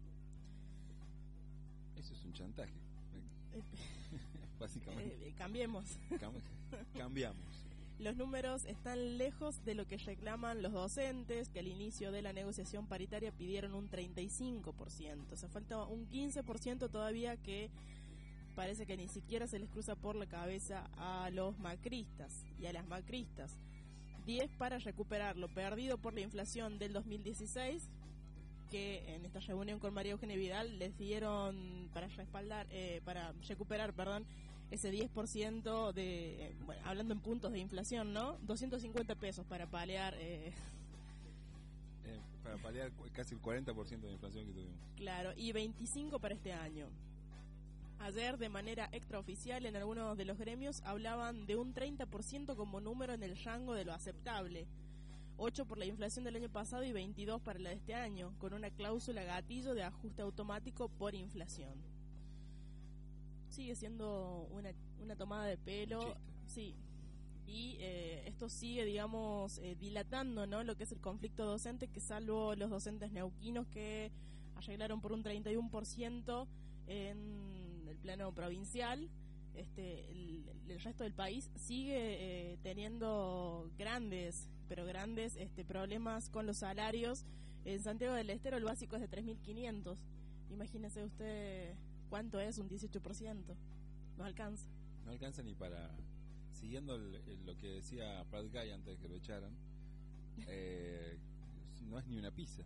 S1: Eso es un chantaje. Básicamente.
S2: Eh, cambiemos.
S1: Cam cambiamos.
S2: Los números están lejos de lo que reclaman los docentes, que al inicio de la negociación paritaria pidieron un treinta y cinco por ciento. O sea, falta un quince por ciento todavía que parece que ni siquiera se les cruza por la cabeza a los macristas y a las macristas. diez para recuperar lo perdido por la inflación del dos mil dieciséis, que en esta reunión con María Eugenia Vidal les dieron para respaldar, eh, para recuperar, perdón, ese diez por ciento de, eh, bueno, hablando en puntos de inflación, ¿no? doscientos cincuenta pesos para paliar... Eh,
S1: eh, para paliar casi el cuarenta por ciento de inflación que tuvimos.
S2: Claro, y veinticinco para este año. Ayer, de manera extraoficial, en algunos de los gremios hablaban de un treinta por ciento como número en el rango de lo aceptable. ocho por la inflación del año pasado y veintidós para la de este año, con una cláusula gatillo de ajuste automático por inflación. Sigue siendo una, una tomada de pelo, sí, y eh, esto sigue, digamos, eh, dilatando, ¿no?, lo que es el conflicto docente, que salvo los docentes neuquinos que arreglaron por un treinta y uno por ciento en el plano provincial, este, el, el resto del país sigue eh, teniendo grandes, pero grandes este, problemas con los salarios. En Santiago del Estero el básico es de tres mil quinientos. Imagínese usted cuánto es un dieciocho por ciento. No alcanza.
S1: No alcanza ni para... Siguiendo el, el, lo que decía Prat Guy antes de que lo echaran, eh, no es ni una pizza.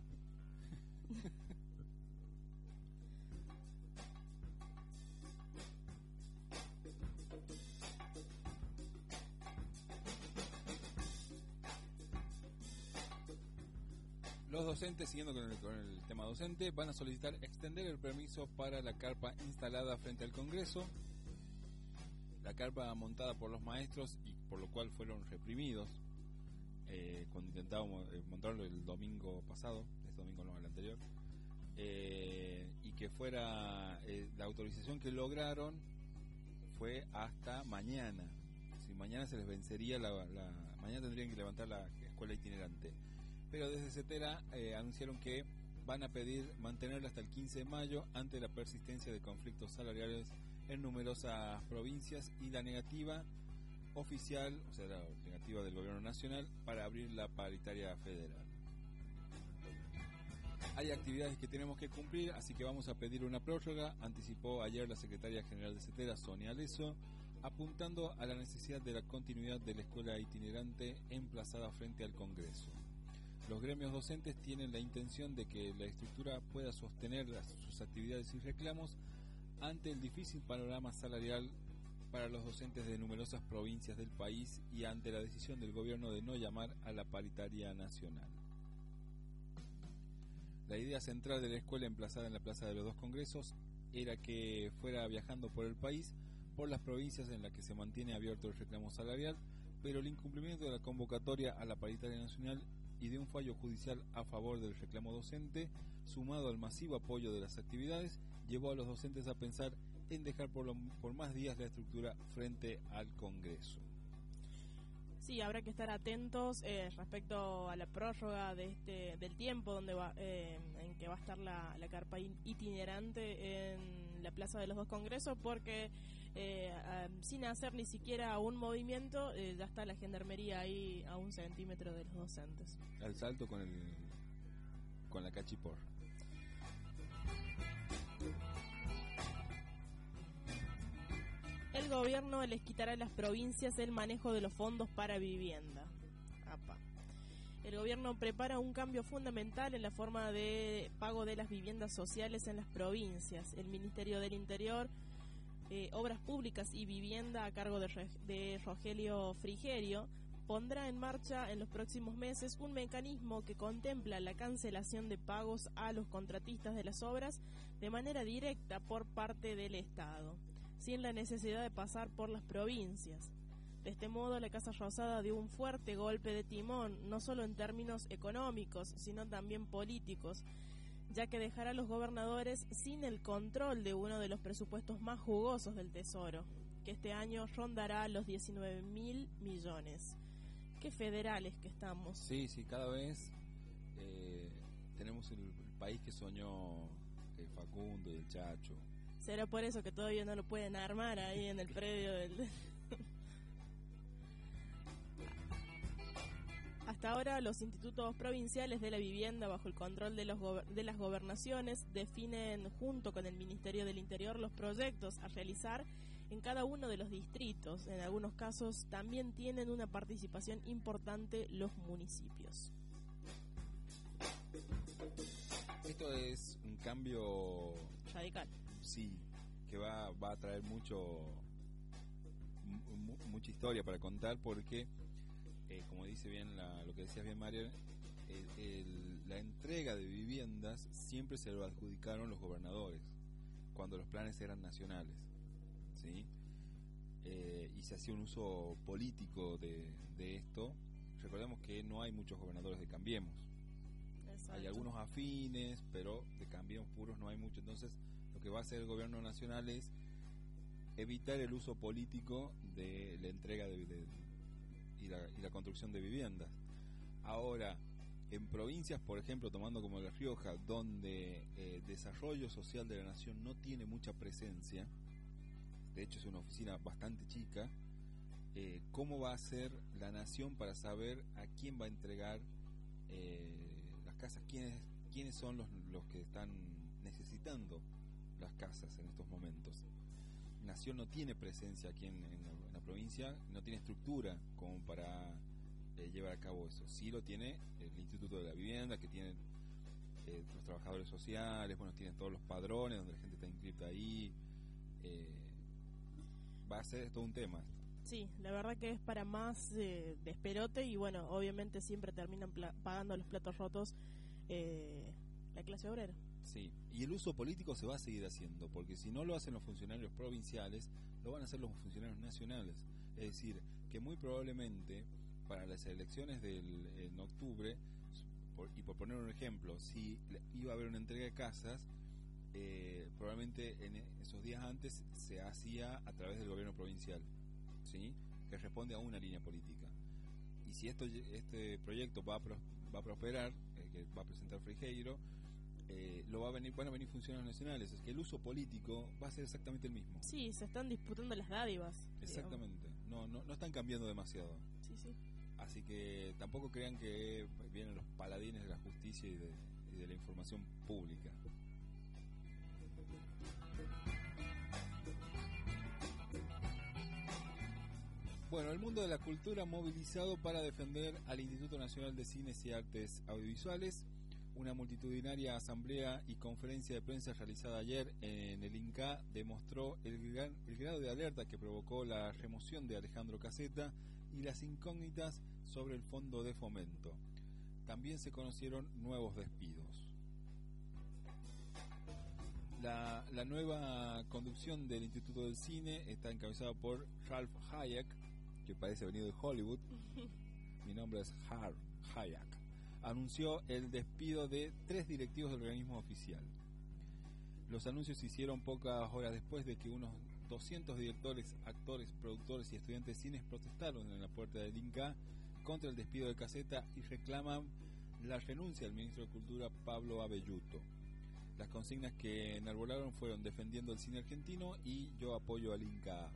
S1: Los docentes, siguiendo con el, con el tema docente, van a solicitar extender el permiso para la carpa instalada frente al Congreso. La carpa montada por los maestros y por lo cual fueron reprimidos eh, cuando intentábamos eh, montarlo el domingo pasado, este domingo no, el anterior, eh, y que fuera eh, la autorización que lograron fue hasta mañana. Si mañana se les vencería la, la mañana tendrían que levantar la escuela itinerante. Pero desde CETERA eh, anunciaron que van a pedir mantenerla hasta el quince de mayo ante la persistencia de conflictos salariales en numerosas provincias y la negativa oficial, o sea, la negativa del gobierno nacional para abrir la paritaria federal. Hay actividades que tenemos que cumplir, así que vamos a pedir una prórroga, anticipó ayer la secretaria general de CETERA, Sonia Leso, apuntando a la necesidad de la continuidad de la escuela itinerante emplazada frente al Congreso. Los gremios docentes tienen la intención de que la estructura pueda sostener las, sus actividades y reclamos ante el difícil panorama salarial para los docentes de numerosas provincias del país y ante la decisión del gobierno de no llamar a la paritaria nacional. La idea central de la escuela, emplazada en la Plaza de los Dos Congresos, era que fuera viajando por el país, por las provincias en las que se mantiene abierto el reclamo salarial, pero el incumplimiento de la convocatoria a la paritaria nacional y de un fallo judicial a favor del reclamo docente, sumado al masivo apoyo de las actividades, llevó a los docentes a pensar en dejar por, lo, por más días la estructura frente al Congreso.
S2: Sí, habrá que estar atentos eh, respecto a la prórroga de este del tiempo donde va, eh, en que va a estar la, la carpa itinerante en la Plaza de los Dos Congresos, porque eh, um, sin hacer ni siquiera un movimiento eh, ya está la gendarmería ahí a un centímetro de los docentes.
S1: Al salto con el con la cachiporra.
S2: El gobierno les quitará a las provincias el manejo de los fondos para vivienda. Apa. El gobierno prepara un cambio fundamental en la forma de pago de las viviendas sociales en las provincias. El Ministerio del Interior, eh, Obras Públicas y Vivienda, a cargo de, de Rogelio Frigerio, pondrá en marcha en los próximos meses un mecanismo que contempla la cancelación de pagos a los contratistas de las obras de manera directa por parte del Estado, sin la necesidad de pasar por las provincias. De este modo, la Casa Rosada dio un fuerte golpe de timón, no solo en términos económicos, sino también políticos, ya que dejará a los gobernadores sin el control de uno de los presupuestos más jugosos del Tesoro, que este año rondará los diecinueve mil millones. Qué federales que estamos.
S1: Sí, sí, cada vez eh, tenemos el, el país que soñó el Facundo y el Chacho.
S2: ¿Será por eso que todavía no lo pueden armar ahí en el predio del... Hasta ahora, los institutos provinciales de la vivienda, bajo el control de, los go- de las gobernaciones, definen junto con el Ministerio del Interior los proyectos a realizar en cada uno de los distritos. En algunos casos también tienen una participación importante los municipios.
S1: Esto es un cambio
S2: radical.
S1: Sí, que va, va a traer mucho m- mucha historia para contar, porque eh, como dice bien la, lo que decías bien, María, el, el, la entrega de viviendas siempre se lo adjudicaron los gobernadores cuando los planes eran nacionales, ¿sí? Eh, y se hacía un uso político de, de esto. Recordemos que no hay muchos gobernadores de Cambiemos. Exacto. Hay algunos afines, pero de Cambiemos puros no hay mucho. Entonces lo que va a hacer el gobierno nacional es evitar el uso político de la entrega de, de, y, la, y la construcción de viviendas. Ahora, en provincias, por ejemplo, tomando como La Rioja, donde el eh, desarrollo social de la nación no tiene mucha presencia, de hecho es una oficina bastante chica, eh, ¿cómo va a ser la nación para saber a quién va a entregar eh, las casas? ¿Quiénes, quiénes son los, los que están necesitando las casas en estos momentos? Nación no tiene presencia aquí en, en, la, en la provincia, no tiene estructura como para eh, llevar a cabo eso. Sí lo tiene el Instituto de la Vivienda, que tiene eh, los trabajadores sociales, bueno, tienen todos los padrones donde la gente está inscrita ahí. Eh, va a ser todo un tema.
S2: Sí, la verdad que es para más eh, desperote, y bueno, obviamente siempre terminan pla- pagando los platos rotos eh, la clase obrera.
S1: Sí, y el uso político se va a seguir haciendo, porque si no lo hacen los funcionarios provinciales, lo van a hacer los funcionarios nacionales. Es decir, que muy probablemente para las elecciones del en octubre, por, y por poner un ejemplo, si iba a haber una entrega de casas, eh, probablemente en esos días antes se hacía a través del gobierno provincial, ¿sí? Que responde a una línea política. Y si esto este proyecto va a, pro, va a prosperar, eh, que va a presentar Frigeiro, Eh, lo va a venir, van a venir funcionarios nacionales. Es que el uso político va a ser exactamente el mismo.
S2: Sí, se están disputando las dádivas.
S1: Exactamente. No, no, no están cambiando demasiado.
S2: Sí, sí.
S1: Así que tampoco crean que vienen los paladines de la justicia y de, y de la información pública. Bueno, el mundo de la cultura movilizado para defender al Instituto Nacional de Cines y Artes Audiovisuales. Una multitudinaria asamblea y conferencia de prensa realizada ayer en el INCA demostró el, gran, el grado de alerta que provocó la remoción de Alejandro Caseta y las incógnitas sobre el fondo de fomento. También se conocieron nuevos despidos. La, la nueva conducción del Instituto del Cine está encabezada por Ralph Hayek, que parece venido de Hollywood. Mi nombre es Har Hayek. Anunció el despido de tres directivos del organismo oficial. Los anuncios se hicieron pocas horas después de que unos doscientos directores, actores, productores y estudiantes de cine protestaron en la puerta del INCA contra el despido de Caseta y reclaman la renuncia del ministro de Cultura Pablo Abelluto. Las consignas que enarbolaron fueron defendiendo el cine argentino y yo apoyo al INCA.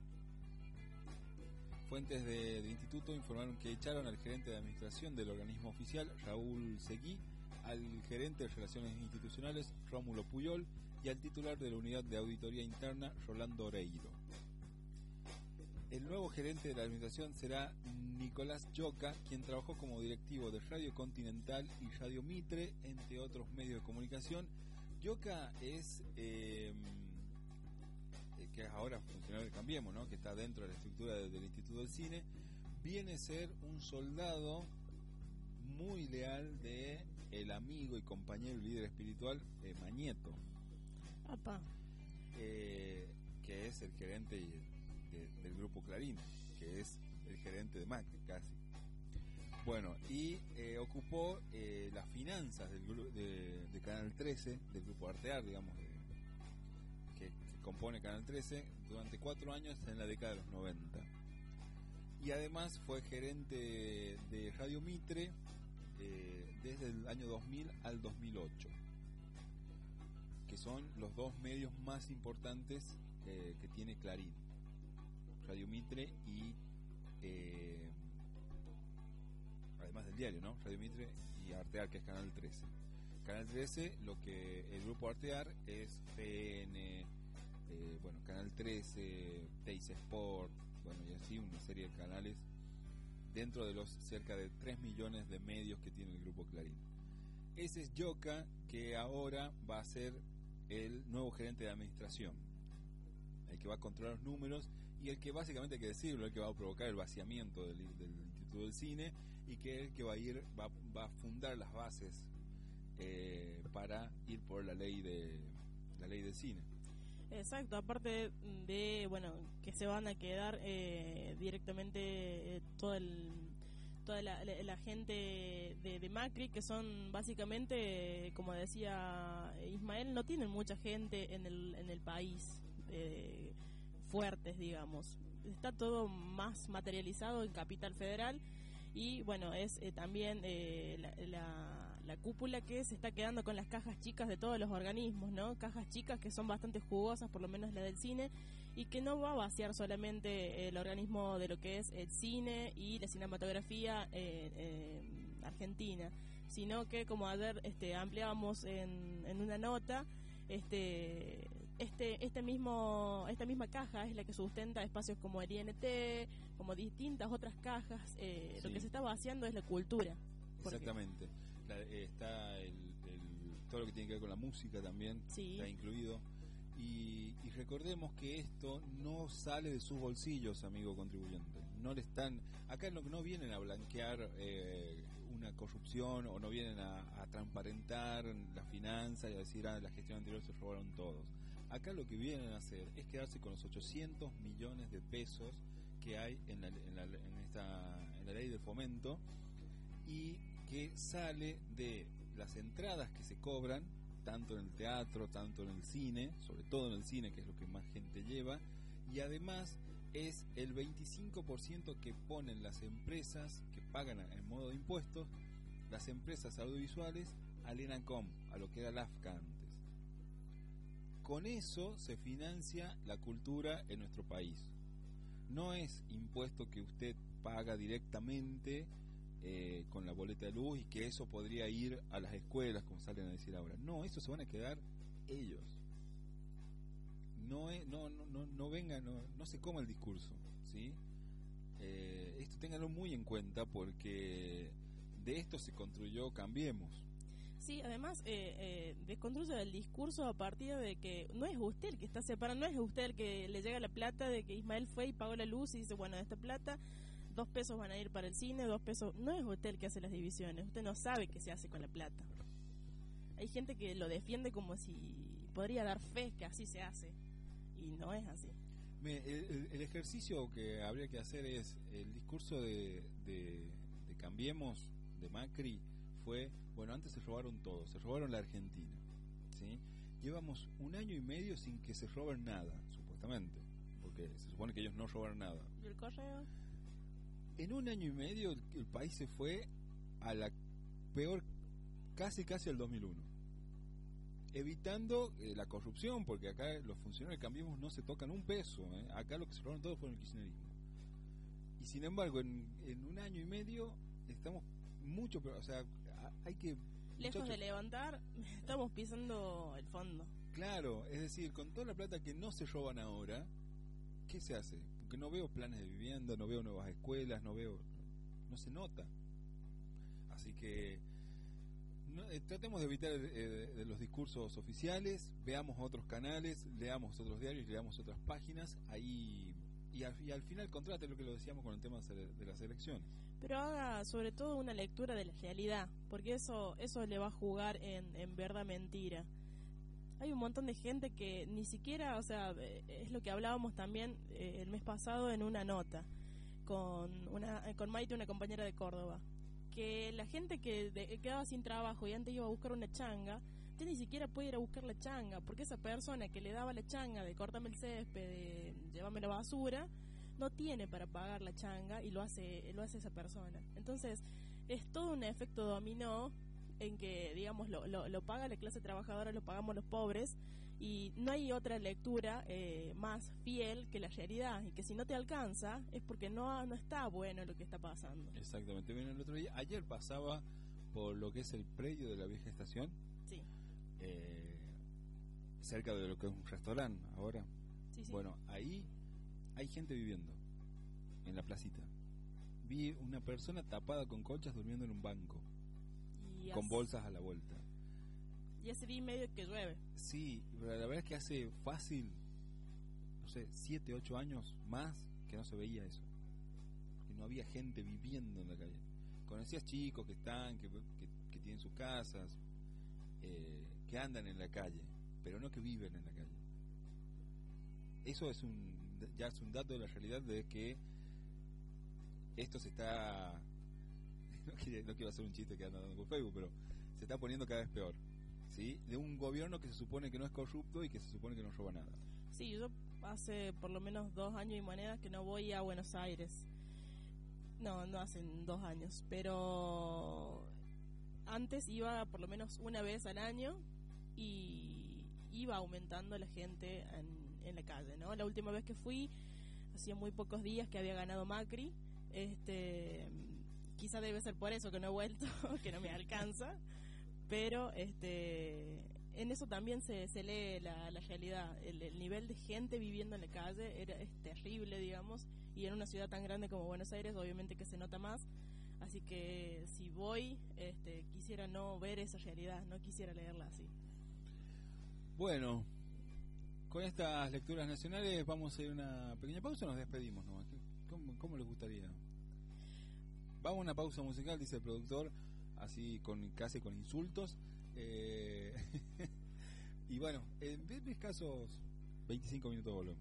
S1: Fuentes de, del instituto informaron que echaron al gerente de administración del organismo oficial, Raúl Seguí, al gerente de relaciones institucionales, Rómulo Puyol, y al titular de la unidad de auditoría interna, Rolando Oreiro. El nuevo gerente de la administración será Nicolás Lloca, quien trabajó como directivo de Radio Continental y Radio Mitre, entre otros medios de comunicación. Lloca es... Eh, que es ahora funcionario de Cambiemos, ¿no? Que está dentro de la estructura de, del Instituto del Cine, viene a ser un soldado muy leal de el amigo y compañero y líder espiritual eh, Mañeto, eh, que es el gerente de, del grupo Clarín, que es el gerente de Macri, casi. Bueno, y eh, ocupó eh, las finanzas del gru- de, de Canal trece, del grupo Artear, digamos, de, que, que compone Canal trece, durante cuatro años en la década de los noventa. Y además fue gerente de Radio Mitre eh, desde el año dos mil al dos mil ocho, que son los dos medios más importantes eh, que tiene Clarín, Radio Mitre y eh, además del diario, ¿no? Radio Mitre y Artear, que es Canal trece. Canal trece, lo que el grupo Artear es P N, eh, bueno, Canal trece, Teis Sport, bueno, y así una serie de canales dentro de los cerca de tres millones de medios que tiene el grupo Clarín. Ese es Lloca, que ahora va a ser el nuevo gerente de administración, el que va a controlar los números y el que básicamente, hay que decirlo, el que va a provocar el vaciamiento del, del Instituto del Cine, y que es el que va a ir, va, va a fundar las bases eh, para ir por la ley de la ley del cine.
S2: Exacto, aparte de, bueno, que se van a quedar eh, directamente eh, todo el, toda la, la, la gente de, de Macri, que son básicamente, como decía Ismael, no tienen mucha gente en el, en el país, eh, fuertes, digamos. Está todo más materializado en Capital Federal y, bueno, es eh, también eh, la... la la cúpula que se está quedando con las cajas chicas de todos los organismos, ¿no? Cajas chicas que son bastante jugosas, por lo menos la del cine, y que no va a vaciar solamente el organismo de lo que es el cine y la cinematografía eh, eh, argentina, sino que, como ayer este, ampliábamos en, en una nota, este este este mismo esta misma caja es la que sustenta espacios como el I N T, como distintas otras cajas. Eh, sí. Lo que se está vaciando es la cultura.
S1: Exactamente. La, eh, está el, el, todo lo que tiene que ver con la música también, sí, está incluido. Y, y recordemos que esto no sale de sus bolsillos, amigo contribuyente. No le están, acá no, no vienen a blanquear eh, una corrupción, o no vienen a, a transparentar la finanza y a decir, ah, la gestión anterior se robaron todos. Acá lo que vienen a hacer es quedarse con los ochocientos millones de pesos que hay en la, en la, en esta, en la ley de fomento, y que sale de las entradas que se cobran, tanto en el teatro, tanto en el cine, sobre todo en el cine, que es lo que más gente lleva, y además es el veinticinco por ciento que ponen las empresas, que pagan en modo de impuestos, las empresas audiovisuales al ENACOM, a lo que era el AFCA antes. Con eso se financia la cultura en nuestro país. No es impuesto que usted paga directamente Eh, con la boleta de luz, y que eso podría ir a las escuelas, como salen a decir ahora. No, eso se van a quedar ellos. No es, no, no, no, no venga, no, no se coma el discurso, ¿sí? Eh, esto ténganlo muy en cuenta, porque de esto se construyó Cambiemos.
S2: Sí, además eh, eh, desconstruye el discurso a partir de que no es usted el que está separando, no es usted el que le llega la plata de que Ismael fue y pagó la luz y dice, bueno, de esta plata dos pesos van a ir para el cine, dos pesos... No es usted el que hace las divisiones, usted no sabe qué se hace con la plata. Hay gente que lo defiende como si podría dar fe que así se hace, y no es así.
S1: Me, el, el ejercicio que habría que hacer es, el discurso de, de, de Cambiemos, de Macri, fue, bueno, antes se robaron todo, se robaron la Argentina, ¿sí? Llevamos un año y medio sin que se roben nada, supuestamente, porque se supone que ellos no robaron nada.
S2: ¿Y el correo?
S1: En un año y medio el, el país se fue a la peor, casi casi al dos mil uno, evitando eh, la corrupción, porque acá los funcionarios de Cambiemos no se tocan un peso, ¿eh? Acá lo que se robaron todo fue el kirchnerismo. Y sin embargo, en, en un año y medio estamos mucho peor, o sea, hay que...
S2: Lejos
S1: muchachos,
S2: de levantar, estamos pisando el fondo.
S1: Claro, es decir, con toda la plata que no se roban ahora, ¿qué se hace? Porque no veo planes de vivienda, no veo nuevas escuelas, no veo... no se nota. Así que no, eh, tratemos de evitar eh, de, de los discursos oficiales, veamos otros canales, leamos otros diarios, leamos otras páginas, ahí... Y al, y al final contrate lo que lo decíamos con el tema de las elecciones.
S2: Pero haga sobre todo una lectura de la realidad, porque eso eso le va a jugar en, en verdad mentira. Hay un montón de gente que ni siquiera, o sea, es lo que hablábamos también eh, el mes pasado en una nota con una con Maite, una compañera de Córdoba, que la gente que de, quedaba sin trabajo y antes iba a buscar una changa, ya ni siquiera puede ir a buscar la changa, porque esa persona que le daba la changa de córtame el césped, de llévame la basura, no tiene para pagar la changa y lo hace lo hace esa persona. Entonces es todo un efecto dominó en que, digamos, lo, lo, lo paga la clase trabajadora, lo pagamos los pobres, y no hay otra lectura eh, más fiel que la realidad, y que si no te alcanza es porque no no está bueno lo que está pasando.
S1: Exactamente. Bien, el otro día, ayer pasaba por lo que es el predio de la vieja estación,
S2: sí,
S1: eh, cerca de lo que es un restaurante ahora.
S2: Sí, sí.
S1: Bueno, ahí hay gente viviendo en la placita. Vi una persona tapada con colchas durmiendo en un banco,
S2: y
S1: con
S2: hace,
S1: bolsas a la vuelta.
S2: Y hace día y medio que llueve.
S1: Sí, pero la verdad es que hace fácil, no sé, siete, ocho años más que no se veía eso. Que no había gente viviendo en la calle. Conocías chicos que están, que, que, que tienen sus casas, eh, que andan en la calle, pero no que viven en la calle. Eso es un ya es un dato de la realidad de que esto se está... No quiero, no quiero hacer un chiste que anda dando por Facebook, pero se está poniendo cada vez peor, ¿sí? De un gobierno que se supone que no es corrupto y que se supone que no roba nada.
S2: Sí, yo hace por lo menos dos años y monedas que no voy a Buenos Aires. No, no hacen dos años, pero antes iba por lo menos una vez al año y iba aumentando la gente en, en la calle, ¿no? La última vez que fui, hacía muy pocos días que había ganado Macri, este, quizá debe ser por eso que no he vuelto, que no me alcanza, pero este, en eso también se, se lee la, la realidad. El, el nivel de gente viviendo en la calle era, es terrible, digamos, y en una ciudad tan grande como Buenos Aires obviamente que se nota más, así que si voy, este, quisiera no ver esa realidad, no quisiera leerla así.
S1: Bueno, con estas lecturas nacionales vamos a ir a una pequeña pausa o nos despedimos, ¿no? ¿Cómo, cómo les gustaría? Vamos a una pausa musical, dice el productor, así con casi con insultos. Eh, y bueno, en escasos veinticinco minutos volvemos.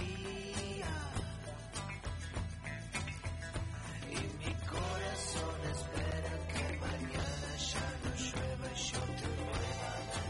S8: día. Y mi corazón espera que mañana ya no llueva y yo te vuelva a ver.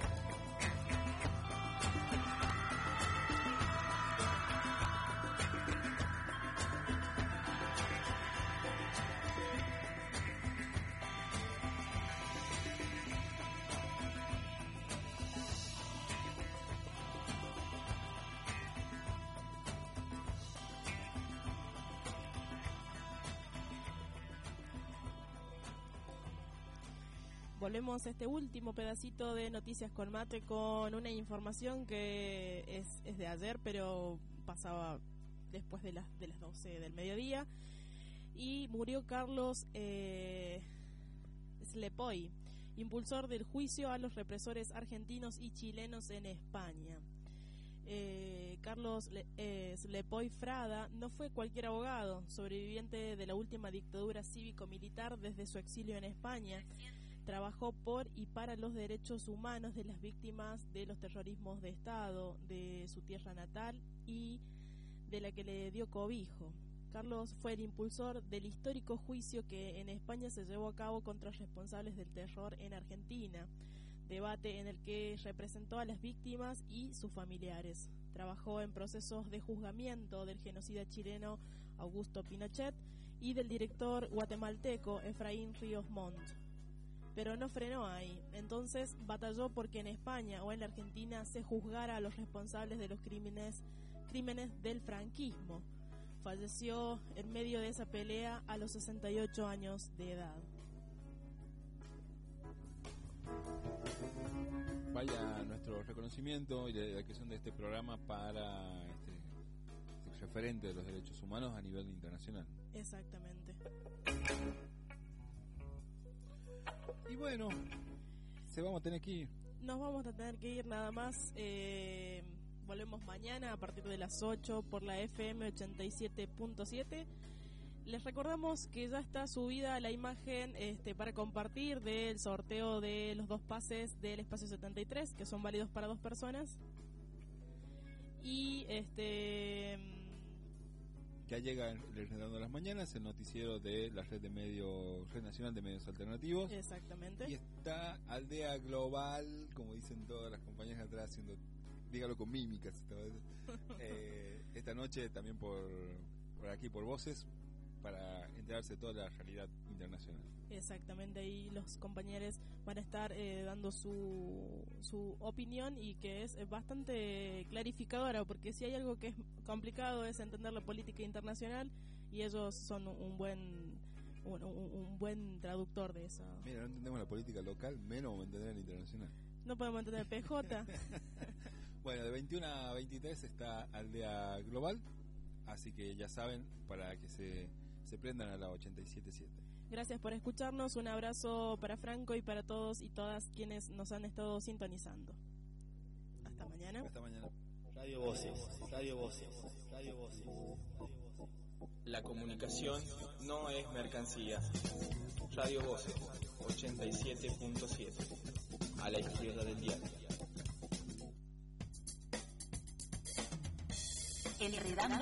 S2: Volvemos a este último pedacito de Noticias con Mate con una información que es, es de ayer, pero pasaba después de las, de las doce del mediodía. Y murió Carlos eh, Slepoy, impulsor del juicio a los represores argentinos y chilenos en España. Eh, Carlos Le, eh, Slepoy Frada no fue cualquier abogado, sobreviviente de la última dictadura cívico-militar desde su exilio en España. Trabajó por y para los derechos humanos de las víctimas de los terrorismos de Estado de su tierra natal y de la que le dio cobijo. Carlos fue el impulsor del histórico juicio que en España se llevó a cabo contra los responsables del terror en Argentina, debate en el que representó a las víctimas y sus familiares. Trabajó en procesos de juzgamiento del genocida chileno Augusto Pinochet y del director guatemalteco Efraín Ríos Montt. Pero no frenó ahí. Entonces batalló porque en España o en la Argentina se juzgara a los responsables de los crímenes, crímenes del franquismo. Falleció en medio de esa pelea a los sesenta y ocho años de edad.
S1: Vaya nuestro reconocimiento y la dedicación de este programa para este, este referente de los derechos humanos a nivel internacional.
S2: Exactamente.
S1: Y bueno, se vamos a tener que ir.
S2: Nos vamos a tener que ir nada más. Eh, volvemos mañana a partir de las ocho por la F M ochenta y siete punto siete. Les recordamos que ya está subida la imagen este, para compartir del sorteo de los dos pases del Espacio setenta y tres, que son válidos para dos personas. Y este...
S1: Ya llega el Redondo de las Mañanas, el noticiero de la red de medios, Red Nacional de Medios Alternativos.
S2: Exactamente.
S1: Y está Aldea Global, como dicen todas las compañías atrás, haciendo, dígalo con mímicas esta vez. eh, esta noche también por, por aquí, por Voces, para enterarse de toda la realidad internacional.
S2: Exactamente, ahí los compañeros van a estar eh, dando su, su opinión y que es bastante clarificadora, porque si hay algo que es complicado es entender la política internacional y ellos son un buen un, un, un buen traductor de eso.
S1: Mira, no entendemos la política local, menos vamos a entender la internacional.
S2: No podemos entender el P J.
S1: Bueno, de veintiuno a veintitrés está Aldea Global, así que ya saben, para que se, se prendan a la ochenta y siete punto siete.
S2: Gracias por escucharnos, un abrazo para Franco y para todos y todas quienes nos han estado sintonizando. Hasta mañana.
S1: Hasta mañana.
S6: Radio Voces, Radio Voces, Radio Voces.
S7: La comunicación no es mercancía. Radio Voces, ochenta y siete punto siete, a la izquierda del diario.
S14: Enredando